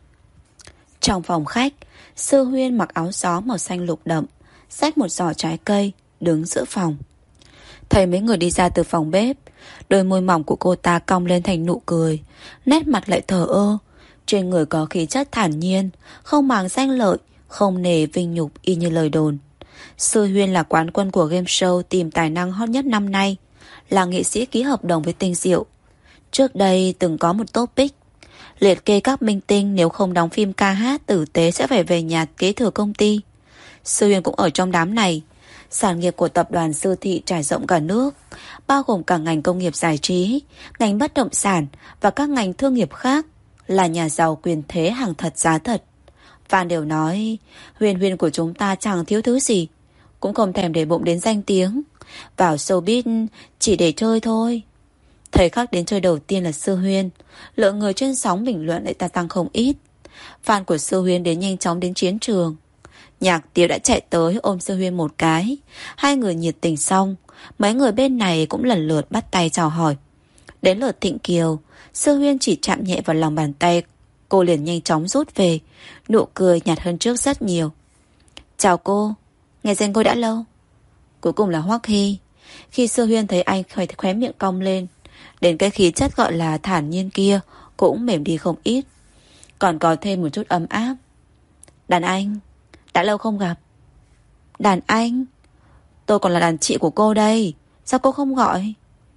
Trong phòng khách, Sư Huyên mặc áo gió màu xanh lục đậm, xách một giỏ trái cây, đứng giữa phòng. Thấy mấy người đi ra từ phòng bếp, đôi môi mỏng của cô ta cong lên thành nụ cười, nét mặt lại thờ ơ. Trên người có khí chất thản nhiên, không màng danh lợi, không nề vinh nhục y như lời đồn. Sư Huyên là quán quân của game show tìm tài năng hot nhất năm nay, là nghệ sĩ ký hợp đồng với Tinh Diệu. Trước đây từng có một topic liệt kê các minh tinh nếu không đóng phim ca hát tử tế sẽ phải về nhà kế thừa công ty. Sư Huyên cũng ở trong đám này. Sản nghiệp của tập đoàn Sư Thị trải rộng cả nước, bao gồm cả ngành công nghiệp giải trí, ngành bất động sản và các ngành thương nghiệp khác, là nhà giàu quyền thế hàng thật giá thật. Phan đều nói Huyên Huyên của chúng ta chẳng thiếu thứ gì, cũng không thèm để bụng đến danh tiếng, vào showbiz chỉ để chơi thôi. Thời khắc đến chơi đầu tiên là Sư Huyên, lượng người trên sóng bình luận lại ta tăng không ít. Fan của Sư Huyên đến nhanh chóng đến chiến trường. Nhạc Tiếu đã chạy tới ôm Sư Huyên một cái. Hai người nhiệt tình xong, mấy người bên này cũng lần lượt bắt tay chào hỏi. Đến lượt Thịnh Kiều, Sư Huyên chỉ chạm nhẹ vào lòng bàn tay, cô liền nhanh chóng rút về, nụ cười nhạt hơn trước rất nhiều. Chào cô, nghe tên cô đã lâu. Cuối cùng là Hoắc Hy. Khi Sư Huyên thấy anh khóe, khóe miệng cong lên, đến cái khí chất gọi là thản nhiên kia cũng mềm đi không ít, còn có thêm một chút ấm áp. Đàn anh, đã lâu không gặp. Đàn anh? Tôi còn là đàn chị của cô đây, sao cô không gọi?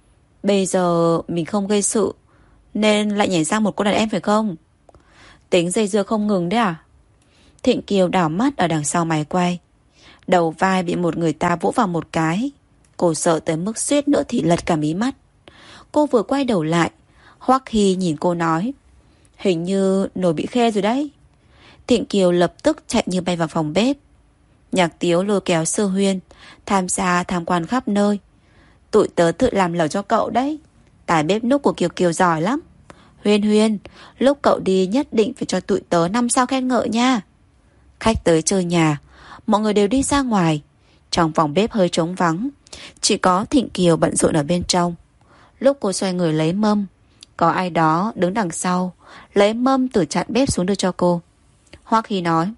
Bây giờ mình không gây sự nên lại nhảy sang một cô đàn em phải không? Tính dây dưa không ngừng đấy à? Thịnh Kiều đảo mắt ở đằng sau máy quay, đầu vai bị một người ta vỗ vào một cái. Cô sợ tới mức suýt nữa thì lật cả mí mắt. Cô vừa quay đầu lại, Hoắc Hy nhìn cô nói: Hình như nồi bị khê rồi đấy. Thịnh Kiều lập tức chạy như bay vào phòng bếp. Nhạc Tiếu lôi kéo Sư Huyên tham gia tham quan khắp nơi. Tụi tớ tự làm lẩu cho cậu đấy, tài bếp núc của Kiều Kiều giỏi lắm. Huyên Huyên, lúc cậu đi nhất định phải cho tụi tớ năm sao khen ngợi nha. Khách tới chơi nhà, mọi người đều đi ra ngoài. Trong phòng bếp hơi trống vắng, chỉ có Thịnh Kiều bận rộn ở bên trong. Lúc cô xoay người lấy mâm, có ai đó đứng đằng sau lấy mâm từ chặn bếp xuống đưa cho cô. Hoắc Hy nói: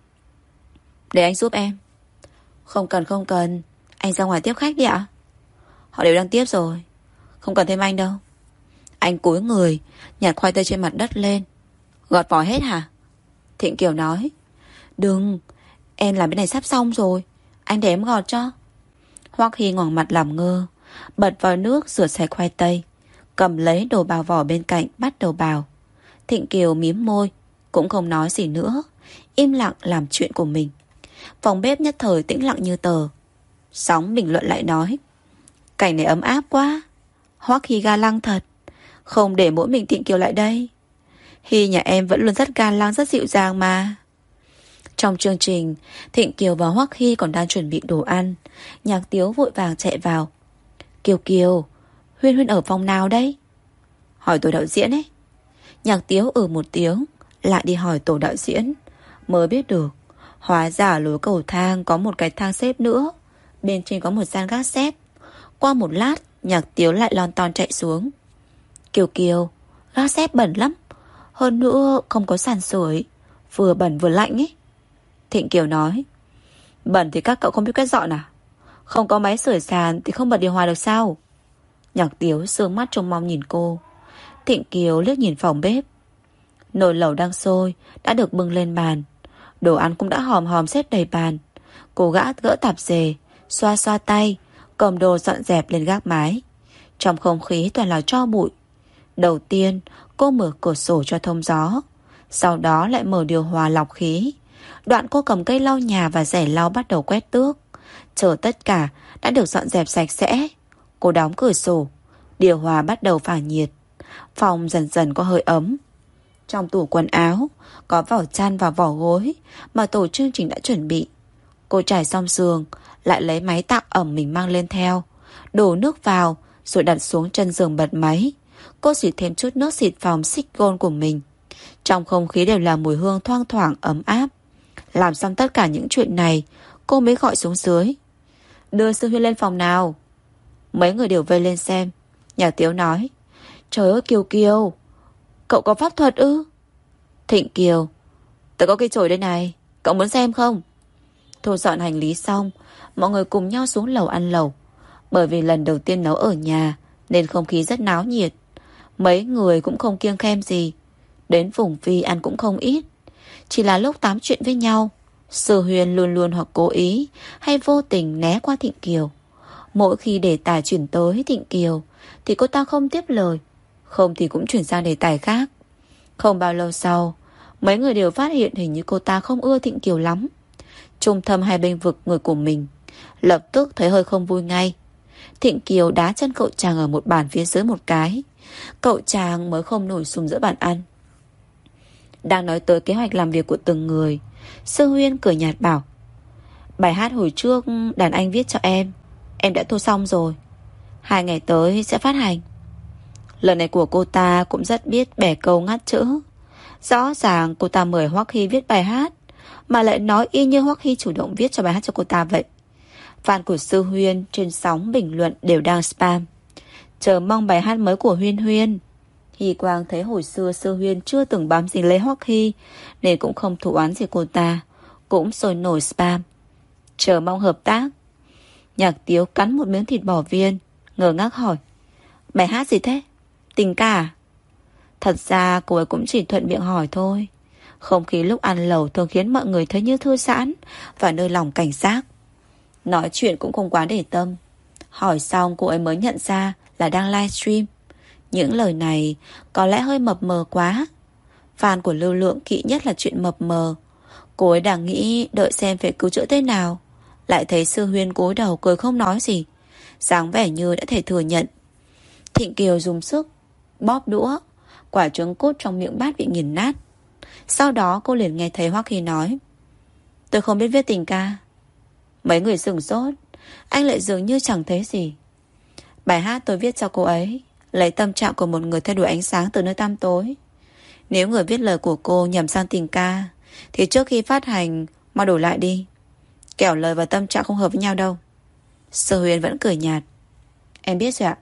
Để anh giúp em. Không cần không cần, anh ra ngoài tiếp khách đi ạ. Họ đều đang tiếp rồi, không cần thêm anh đâu. Anh cúi người nhặt khoai tây trên mặt đất lên. Gọt vỏ hết hả? Thịnh Kiều nói: Đừng, em làm bên này sắp xong rồi, anh để em gọt cho. Hoắc Hy ngoảnh mặt làm ngơ, bật vào nước rửa sạch khoai tây, cầm lấy đồ bào vỏ bên cạnh bắt đầu bào. Thịnh Kiều mím môi, cũng không nói gì nữa, im lặng làm chuyện của mình. Phòng bếp nhất thời tĩnh lặng như tờ. Sóng bình luận lại nói: Cảnh này ấm áp quá, Hoắc Hy ga lăng thật, không để mỗi mình Thịnh Kiều lại đây. Hy nhà em vẫn luôn rất ga lăng, rất dịu dàng mà. Trong chương trình, Thịnh Kiều và Hoắc Hy còn đang chuẩn bị đồ ăn. Nhạc Tiếu vội vàng chạy vào: Kiều Kiều, Huyên Huyên ở phòng nào đấy? Hỏi tổ đạo diễn ấy. Nhạc Tiếu ừ một tiếng, lại đi hỏi tổ đạo diễn, mới biết được hóa ra ở lối cầu thang có một cái thang xếp nữa, bên trên có một gian gác xếp. Qua một lát, Nhạc Tiếu lại lon ton chạy xuống. Kiều Kiều, gác xếp bẩn lắm, hơn nữa không có sàn sưởi, vừa bẩn vừa lạnh ấy. Thịnh Kiều nói. Bẩn thì các cậu không biết quét dọn à? Không có máy sưởi sàn thì không bật điều hòa được sao? Nhạc Tiếu sương mắt trông mong nhìn cô. Thịnh Kiều liếc nhìn phòng bếp. Nồi lẩu đang sôi đã được bưng lên bàn. Đồ ăn cũng đã hòm hòm xếp đầy bàn. Cô gã gỡ tạp dề, xoa xoa tay, cầm đồ dọn dẹp lên gác mái. Trong không khí toàn là tro bụi. Đầu tiên cô mở cửa sổ cho thông gió, sau đó lại mở điều hòa lọc khí. Đoạn cô cầm cây lau nhà và rẻ lau bắt đầu quét tước. Chờ tất cả đã được dọn dẹp sạch sẽ, cô đóng cửa sổ. Điều hòa bắt đầu phả nhiệt. Phòng dần dần có hơi ấm. Trong tủ quần áo có vỏ chăn và vỏ gối mà tổ chương trình đã chuẩn bị. Cô trải xong giường, lại lấy máy tạo ẩm mình mang lên theo, đổ nước vào rồi đặt xuống chân giường bật máy. Cô xịt thêm chút nước xịt phòng xích gôn của mình. Trong không khí đều là mùi hương thoang thoảng ấm áp. Làm xong tất cả những chuyện này, cô mới gọi xuống dưới. Đưa Sư Huyên lên phòng nào. Mấy người đều vây lên xem. Nhà Tiếu nói. Trời ơi Kiều Kiều, cậu có pháp thuật ư? Thịnh Kiều. Tớ có cây chổi đây này, cậu muốn xem không? Thu dọn hành lý xong, mọi người cùng nhau xuống lầu ăn lẩu. Bởi vì lần đầu tiên nấu ở nhà nên không khí rất náo nhiệt. Mấy người cũng không kiêng khem gì. Đến vùng Vi ăn cũng không ít. Chỉ là lúc tám chuyện với nhau, Sư Huyên luôn luôn hoặc cố ý hay vô tình né qua Thịnh Kiều. Mỗi khi đề tài chuyển tới Thịnh Kiều thì cô ta không tiếp lời, không thì cũng chuyển sang đề tài khác. Không bao lâu sau, mấy người đều phát hiện hình như cô ta không ưa Thịnh Kiều lắm. Trung Thâm hay bênh vực người của mình, lập tức thấy hơi không vui ngay. Thịnh Kiều đá chân cậu chàng ở một bàn phía dưới một cái. Cậu chàng mới không nổi sùng giữa bàn ăn. Đang nói tới kế hoạch làm việc của từng người, Sư Huyên cười nhạt bảo. Bài hát hồi trước đàn anh viết cho em, em đã thu xong rồi. Hai ngày tới sẽ phát hành. Lần này của cô ta cũng rất biết bẻ câu ngắt chữ. Rõ ràng cô ta mời Hoắc Hy viết bài hát, mà lại nói y như Hoắc Hy chủ động viết cho bài hát cho cô ta vậy. Fan của Sư Huyên trên sóng bình luận đều đang spam, chờ mong bài hát mới của Huyên Huyên. Hy Quang thấy hồi xưa Sư Huyên chưa từng bám dính lấy Hoắc Hy nên cũng không thủ oán gì cô ta, cũng sôi nổi spam, chờ mong hợp tác. Nhạc Tiếu cắn một miếng thịt bò viên, ngơ ngác hỏi. Bài hát gì thế? Tình ca à? Thật ra cô ấy cũng chỉ thuận miệng hỏi thôi. Không khí lúc ăn lẩu thường khiến mọi người thấy như thư giãn và nơi lòng cảnh giác. Nói chuyện cũng không quá để tâm. Hỏi xong cô ấy mới nhận ra là đang livestream. Những lời này có lẽ hơi mập mờ quá. Fan của Lưu Lượng kỵ nhất là chuyện mập mờ. Cô ấy đang nghĩ đợi xem phải cứu chữa thế nào, lại thấy Sư Huyên cúi đầu cười không nói gì, dáng vẻ như đã thể thừa nhận. Thịnh Kiều dùng sức bóp đũa, quả trứng cút trong miệng bát bị nghiền nát. Sau đó cô liền nghe thấy Hoắc Hy nói. Tôi không biết viết tình ca. Mấy người sửng sốt. Anh lại dường như chẳng thấy gì. Bài hát tôi viết cho cô ấy, lấy tâm trạng của một người theo đuổi ánh sáng từ nơi tăm tối. Nếu người viết lời của cô nhầm sang tình ca thì trước khi phát hành mà đổi lại đi, kẻo lời và tâm trạng không hợp với nhau đâu. Sở Huyền vẫn cười nhạt. Em biết rồi ạ.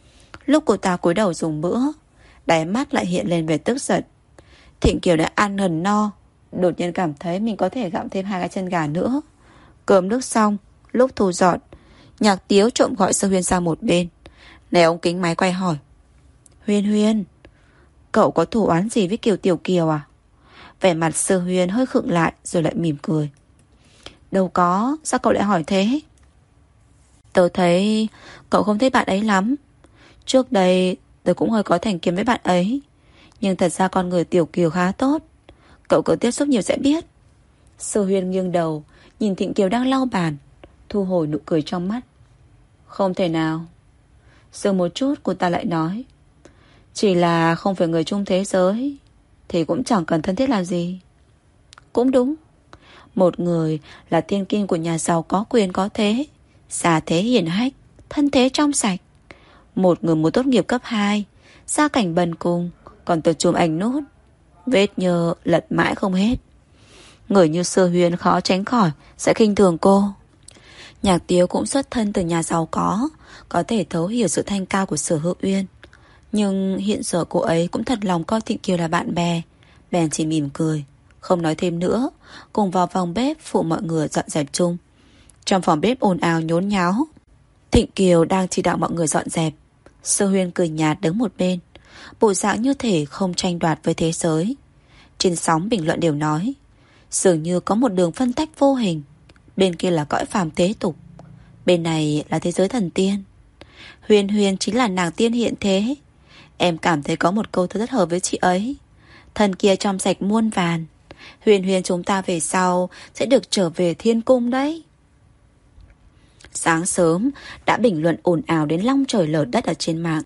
Lúc cô ta cúi đầu dùng bữa, đáy mắt lại hiện lên vẻ tức giận. Thịnh Kiều đã ăn gần no, đột nhiên cảm thấy mình có thể gặm thêm hai cái chân gà nữa. Cơm nước xong, lúc thu dọn, Nhạc Tiếu trộm gọi Sở Huyền sang một bên. Này ông kính máy quay hỏi. Huyên Huyên, cậu có thù oán gì với Kiều Tiểu Kiều à? Vẻ mặt Sở Huyền hơi khựng lại rồi lại mỉm cười. Đâu có, sao cậu lại hỏi thế? Tớ thấy cậu không thích bạn ấy lắm. Trước đây tớ cũng hơi có thành kiến với bạn ấy, nhưng thật ra con người Tiểu Kiều khá tốt. Cậu cứ tiếp xúc nhiều sẽ biết. Sở Huyền nghiêng đầu nhìn Thịnh Kiều đang lau bàn, thu hồi nụ cười trong mắt. Không thể nào. Dừng một chút cô ta lại nói. Chỉ là không phải người chung thế giới thì cũng chẳng cần thân thiết làm gì. Cũng đúng. Một người là thiên kim của nhà giàu có quyền có thế, gia thế hiển hách, thân thế trong sạch. Một người muốn tốt nghiệp cấp hai, gia cảnh bần cùng, còn tự chùm ảnh nốt, vết nhơ lật mãi không hết. Người như Sơ Huyền khó tránh khỏi sẽ khinh thường cô. Nhạc Tiếu cũng xuất thân từ nhà giàu có, có thể thấu hiểu sự thanh cao của Sở Hữu Uyên. Nhưng hiện giờ cô ấy cũng thật lòng coi Thịnh Kiều là bạn bè, bèn chỉ mỉm cười, Không nói thêm nữa, cùng vào phòng bếp phụ mọi người dọn dẹp chung. Trong phòng bếp ồn ào nhốn nháo. Thịnh Kiều đang chỉ đạo mọi người dọn dẹp. Sơ Huyên cười nhạt đứng một bên, bộ dạng như thể không tranh đoạt với thế giới. Trên sóng bình luận đều nói dường như có một đường phân tách vô hình. Bên kia là cõi phàm thế tục, bên này là thế giới thần tiên. Huyên Huyên chính là nàng tiên hiện thế. Em cảm thấy có một câu thơ rất hợp với chị ấy. Thần kia trong sạch muôn vàn. Huyên Huyên chúng ta về sau sẽ được trở về thiên cung đấy. Sáng sớm đã bình luận ồn ào đến long trời lở đất ở trên mạng.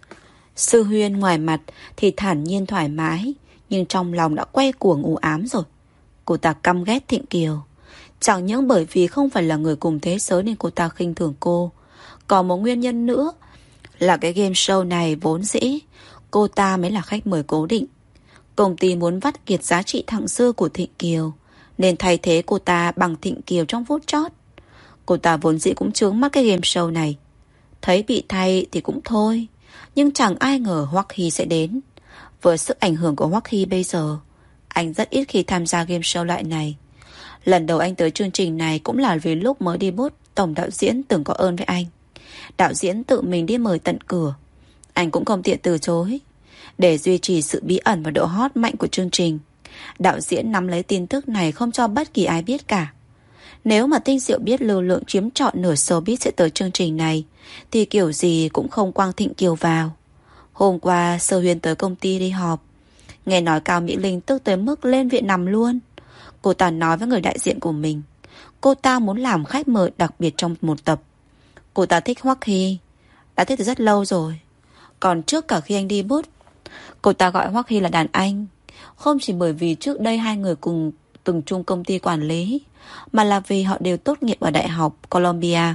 Sư Huyên ngoài mặt thì thản nhiên thoải mái, nhưng trong lòng đã quay cuồng u ám rồi. Cô ta căm ghét Thịnh Kiều. Chẳng những bởi vì không phải là người cùng thế giới nên cô ta khinh thường cô. Còn một nguyên nhân nữa là cái game show này vốn dĩ cô ta mới là khách mời cố định. Công ty muốn vắt kiệt giá trị thặng dư của Thịnh Kiều, nên thay thế cô ta bằng Thịnh Kiều trong phút chót. Cô ta vốn dĩ cũng chướng mắt cái game show này. Thấy bị thay thì cũng thôi, nhưng chẳng ai ngờ Hoắc Hy sẽ đến. Với sức ảnh hưởng của Hoắc Hy bây giờ, anh rất ít khi tham gia game show loại này. Lần đầu anh tới chương trình này cũng là vì lúc mới đi bút, tổng đạo diễn từng có ơn với anh. Đạo diễn tự mình đi mời tận cửa, anh cũng không tiện từ chối. Để duy trì sự bí ẩn và độ hot mạnh của chương trình, đạo diễn nắm lấy tin tức này không cho bất kỳ ai biết cả. Nếu mà Tinh Diệu biết Lưu Lượng chiếm trọn nửa showbiz sẽ tới chương trình này, thì kiểu gì cũng không quang Thịnh Kiều vào. Hôm qua Sơ Huyên tới công ty đi họp, nghe nói Cao Mỹ Linh tức tới mức lên viện nằm luôn. Cô ta nói với người đại diện của mình, cô ta muốn làm khách mời đặc biệt trong một tập. Cô ta thích Hoắc Hy, đã thích từ rất lâu rồi. Còn trước cả khi anh đi bút, cô ta gọi Hoắc Hy là đàn anh. Không chỉ bởi vì trước đây hai người cùng từng chung công ty quản lý, mà là vì họ đều tốt nghiệp ở Đại học Columbia.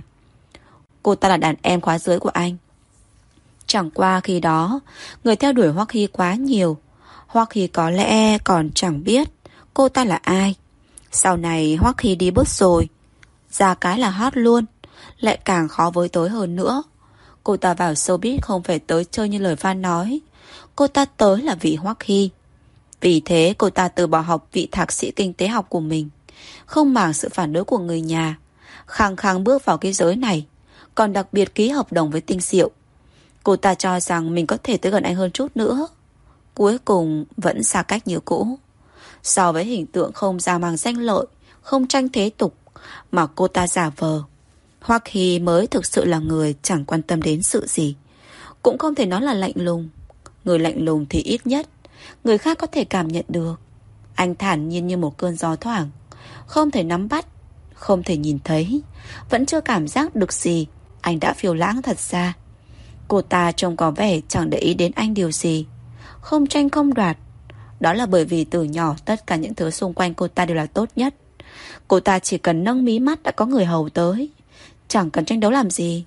Cô ta là đàn em khóa dưới của anh. Chẳng qua khi đó người theo đuổi Hoắc Hy quá nhiều, Hoắc Hy có lẽ còn chẳng biết cô ta là ai. Sau này Hoắc Hy đi bớt rồi, ra cái là hot luôn, lại càng khó với tới hơn nữa. Cô ta vào showbiz không phải tới chơi như lời fan nói, cô ta tới là vì Hoắc Hy. Vì thế cô ta từ bỏ học vị thạc sĩ kinh tế học của mình, không màng sự phản đối của người nhà, khăng khăng bước vào cái giới này, còn đặc biệt ký hợp đồng với Tinh Diệu. Cô ta cho rằng mình có thể tới gần anh hơn chút nữa. Cuối cùng vẫn xa cách như cũ. So với hình tượng không ra mang danh lợi, không tranh thế tục mà cô ta giả vờ, Hoắc Hy mới thực sự là người chẳng quan tâm đến sự gì. Cũng không thể nói là lạnh lùng. Người lạnh lùng thì ít nhất người khác có thể cảm nhận được. Anh thản nhiên như một cơn gió thoảng, không thể nắm bắt, không thể nhìn thấy, vẫn chưa cảm giác được gì, anh đã phiêu lãng thật xa. Cô ta trông có vẻ chẳng để ý đến anh điều gì, không tranh không đoạt. Đó là bởi vì từ nhỏ tất cả những thứ xung quanh cô ta đều là tốt nhất. Cô ta chỉ cần nâng mí mắt đã có người hầu tới, chẳng cần tranh đấu làm gì.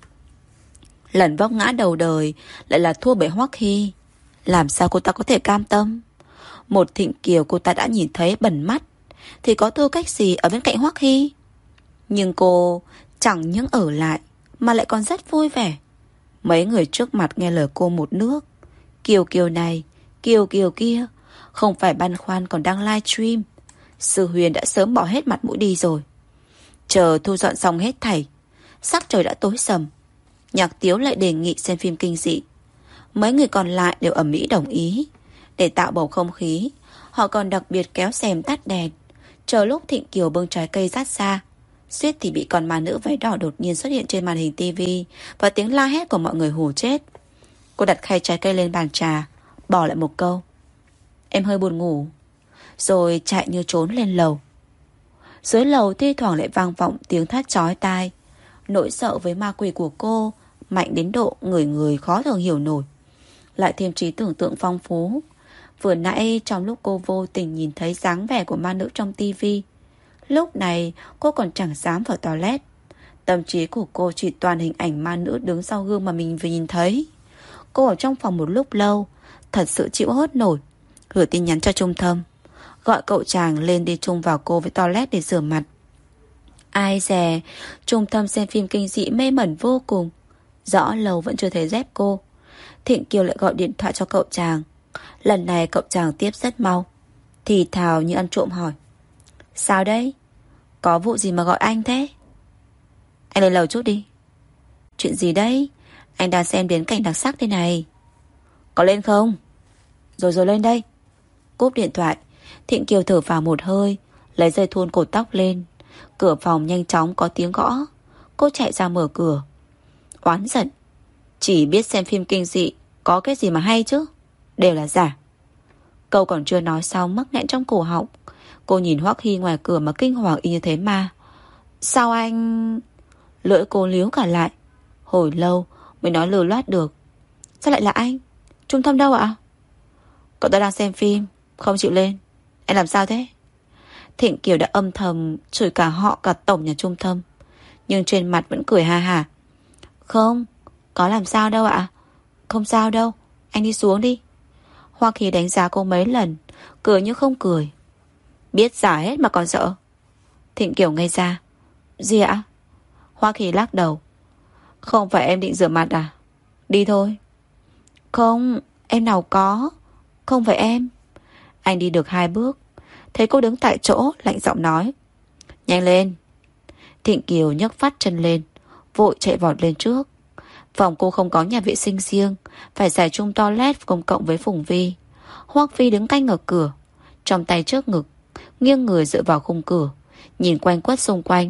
Lần vấp ngã đầu đời lại là thua bởi Hoắc Hy, làm sao cô ta có thể cam tâm? Một Thịnh Kiều cô ta đã nhìn thấy bẩn mắt, thì có tư cách gì ở bên cạnh Hoắc Hy? Nhưng cô chẳng những ở lại mà lại còn rất vui vẻ. Mấy người trước mặt nghe lời cô một nước, Kiều Kiều này, Kiều Kiều kia, không phải băn khoăn còn đang live stream. Sư Huyền đã sớm bỏ hết mặt mũi đi rồi. Chờ thu dọn xong hết thảy, sắc trời đã tối sầm. Nhạc Tiếu lại đề nghị xem phim kinh dị. Mấy người còn lại đều ầm ĩ đồng ý. Để tạo bầu không khí, họ còn đặc biệt kéo rèm tắt đèn, chờ lúc Thịnh Kiều bưng trái cây rát xa. Suýt thì bị con ma nữ váy đỏ đột nhiên xuất hiện trên màn hình tivi, và tiếng la hét của mọi người hù chết. Cô đặt khay trái cây lên bàn trà, bỏ lại một câu: em hơi buồn ngủ, rồi chạy như trốn lên lầu. Dưới lầu thi thoảng lại vang vọng tiếng thét chói tai. Nỗi sợ với ma quỷ của cô mạnh đến độ người người khó thường hiểu nổi, lại thêm trí tưởng tượng phong phú. Vừa nãy trong lúc cô vô tình nhìn thấy dáng vẻ của ma nữ trong tivi, lúc này cô còn chẳng dám vào toilet. Tâm trí của cô chỉ toàn hình ảnh ma nữ đứng sau gương mà mình vừa nhìn thấy. Cô ở trong phòng một lúc lâu, thật sự chịu hốt nổi. Gửi tin nhắn cho Trung Thâm, gọi cậu chàng lên đi chung vào cô với toilet để rửa mặt. Ai dè, Trung Thâm xem phim kinh dị mê mẩn vô cùng. Rõ lâu vẫn chưa thấy dép cô. Thịnh Kiều lại gọi điện thoại cho cậu chàng. Lần này cậu chàng tiếp rất mau. Thì thào như ăn trộm hỏi: Sao đấy? Có vụ gì mà gọi anh thế? Anh lên lầu chút đi. Chuyện gì đấy? Anh đang xem đến cảnh đặc sắc thế này. Có lên không? Rồi rồi lên đây. Cúp điện thoại, Thịnh Kiều thở vào một hơi, lấy dây thun cột tóc lên. Cửa phòng nhanh chóng có tiếng gõ. Cô chạy ra mở cửa. Oán giận: Chỉ biết xem phim kinh dị, có cái gì mà hay chứ? Đều là giả. Câu còn chưa nói xong mắc nghẹn trong cổ họng. Cô nhìn Hoắc Hy ngoài cửa mà kinh hoàng y như thế mà. Sao anh... Lưỡi cô líu cả lại. Hồi lâu mới nói lừa loát được. Sao lại là anh? Trung tâm đâu ạ? Cậu ta đang xem phim, không chịu lên. Em làm sao thế? Thịnh Kiều đã âm thầm chửi cả họ cả tổng nhà Trung Tâm, nhưng trên mặt vẫn cười ha hả. Không, có làm sao đâu ạ. Không sao đâu, anh đi xuống đi. Hoa Kỳ đánh giá cô mấy lần, cười như không cười. Biết giả hết mà còn sợ. Thịnh Kiều ngây ra. Gì ạ? Hoa Kỳ lắc đầu. Không phải em định rửa mặt à? Đi thôi. Không, em nào có. Không phải em. Anh đi được hai bước, thấy cô đứng tại chỗ, lạnh giọng nói: Nhanh lên. Thịnh Kiều nhấc phát chân lên, vội chạy vọt lên trước. Phòng cô không có nhà vệ sinh riêng, phải xài chung toilet công cộng với Phùng Vi. Hoắc Phi đứng canh ở cửa, trong tay trước ngực, nghiêng người dựa vào khung cửa, nhìn quanh quất xung quanh.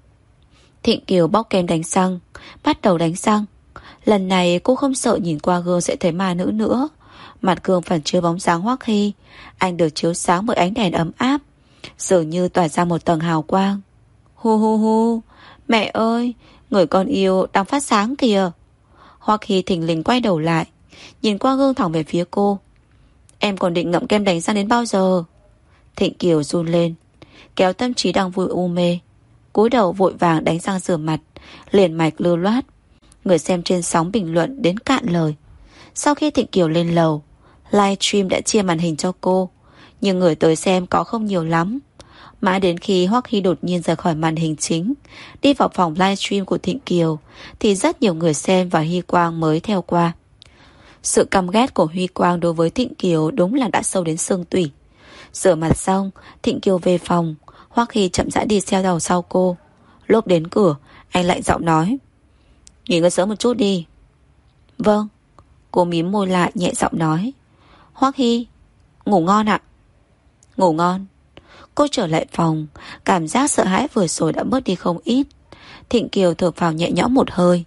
Thịnh Kiều bóc kem đánh răng, bắt đầu đánh răng. Lần này cô không sợ nhìn qua gương sẽ thấy ma nữ nữa. Mặt gương phản chiếu bóng dáng Hoắc Hy. Anh được chiếu sáng bởi ánh đèn ấm áp, dường như tỏa ra một tầng hào quang. Hu hu hu, mẹ ơi, người con yêu đang phát sáng kìa. Hoắc Hy thình lình quay đầu lại, nhìn qua gương thẳng về phía cô. Em còn định ngậm kem đánh răng đến bao giờ? Thịnh Kiều run lên, kéo tâm trí đang vui u mê, cúi đầu vội vàng đánh răng rửa mặt, liền mạch lưu loát. Người xem trên sóng bình luận đến cạn lời. Sau khi Thịnh Kiều lên lầu, livestream đã chia màn hình cho cô, nhưng người tới xem có không nhiều lắm. Mãi đến khi Hoắc Hy đột nhiên rời khỏi màn hình chính, đi vào phòng livestream của Thịnh Kiều, thì rất nhiều người xem và Hy Quang mới theo qua. Sự căm ghét của Huy Quang đối với Thịnh Kiều đúng là đã sâu đến xương tủy. Rửa mặt xong, Thịnh Kiều về phòng, Hoắc Hy chậm rãi đi theo đầu sau cô. Lúc đến cửa, anh lạnh giọng nói: Nghỉ ngơi sớm một chút đi. Vâng. Cô mím môi lại nhẹ giọng nói. Hoắc Hy, ngủ ngon ạ. Ngủ ngon. Cô trở lại phòng, cảm giác sợ hãi vừa rồi đã bớt đi không ít. Thịnh Kiều thở phào nhẹ nhõm một hơi.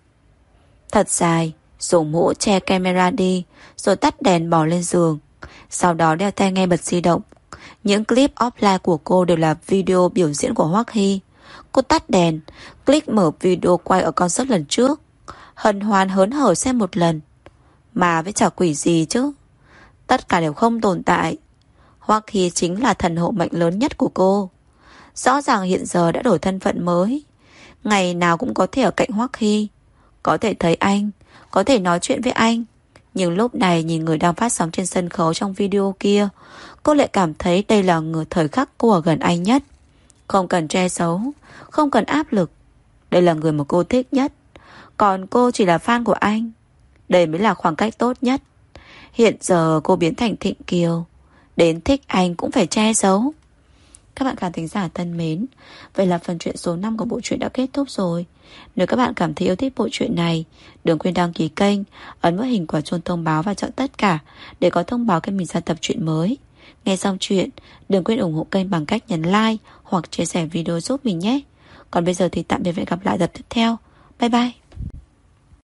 Thật dài, dùng mũ che camera đi, rồi tắt đèn bỏ lên giường. Sau đó đeo tai nghe bật di động. Những clip offline của cô đều là video biểu diễn của Hoắc Hy. Cô tắt đèn, click mở video quay ở concert lần trước, hân hoan hớn hở xem một lần. Mà với chả quỷ gì chứ, tất cả đều không tồn tại. Hoắc Hy chính là thần hộ mệnh lớn nhất của cô. Rõ ràng hiện giờ đã đổi thân phận mới, ngày nào cũng có thể ở cạnh Hoắc Hy, có thể thấy anh, có thể nói chuyện với anh. Nhưng lúc này nhìn người đang phát sóng trên sân khấu trong video kia, cô lại cảm thấy đây là người thời khắc cô ở gần anh nhất. Không cần che giấu, không cần áp lực. Đây là người mà cô thích nhất, còn cô chỉ là fan của anh. Đây mới là khoảng cách tốt nhất. Hiện giờ cô biến thành Thịnh Kiều, đến thích anh cũng phải che giấu. Các bạn khán thính giả thân mến, vậy là phần truyện số năm của bộ truyện đã kết thúc rồi. Nếu các bạn cảm thấy yêu thích bộ truyện này, đừng quên đăng ký kênh, ấn vào hình quả chuông thông báo và chọn tất cả để có thông báo khi mình ra tập truyện mới. Nghe xong chuyện, đừng quên ủng hộ kênh bằng cách nhấn like hoặc chia sẻ video giúp mình nhé. Còn bây giờ thì tạm biệt và hẹn gặp lại tập tiếp theo. Bye bye.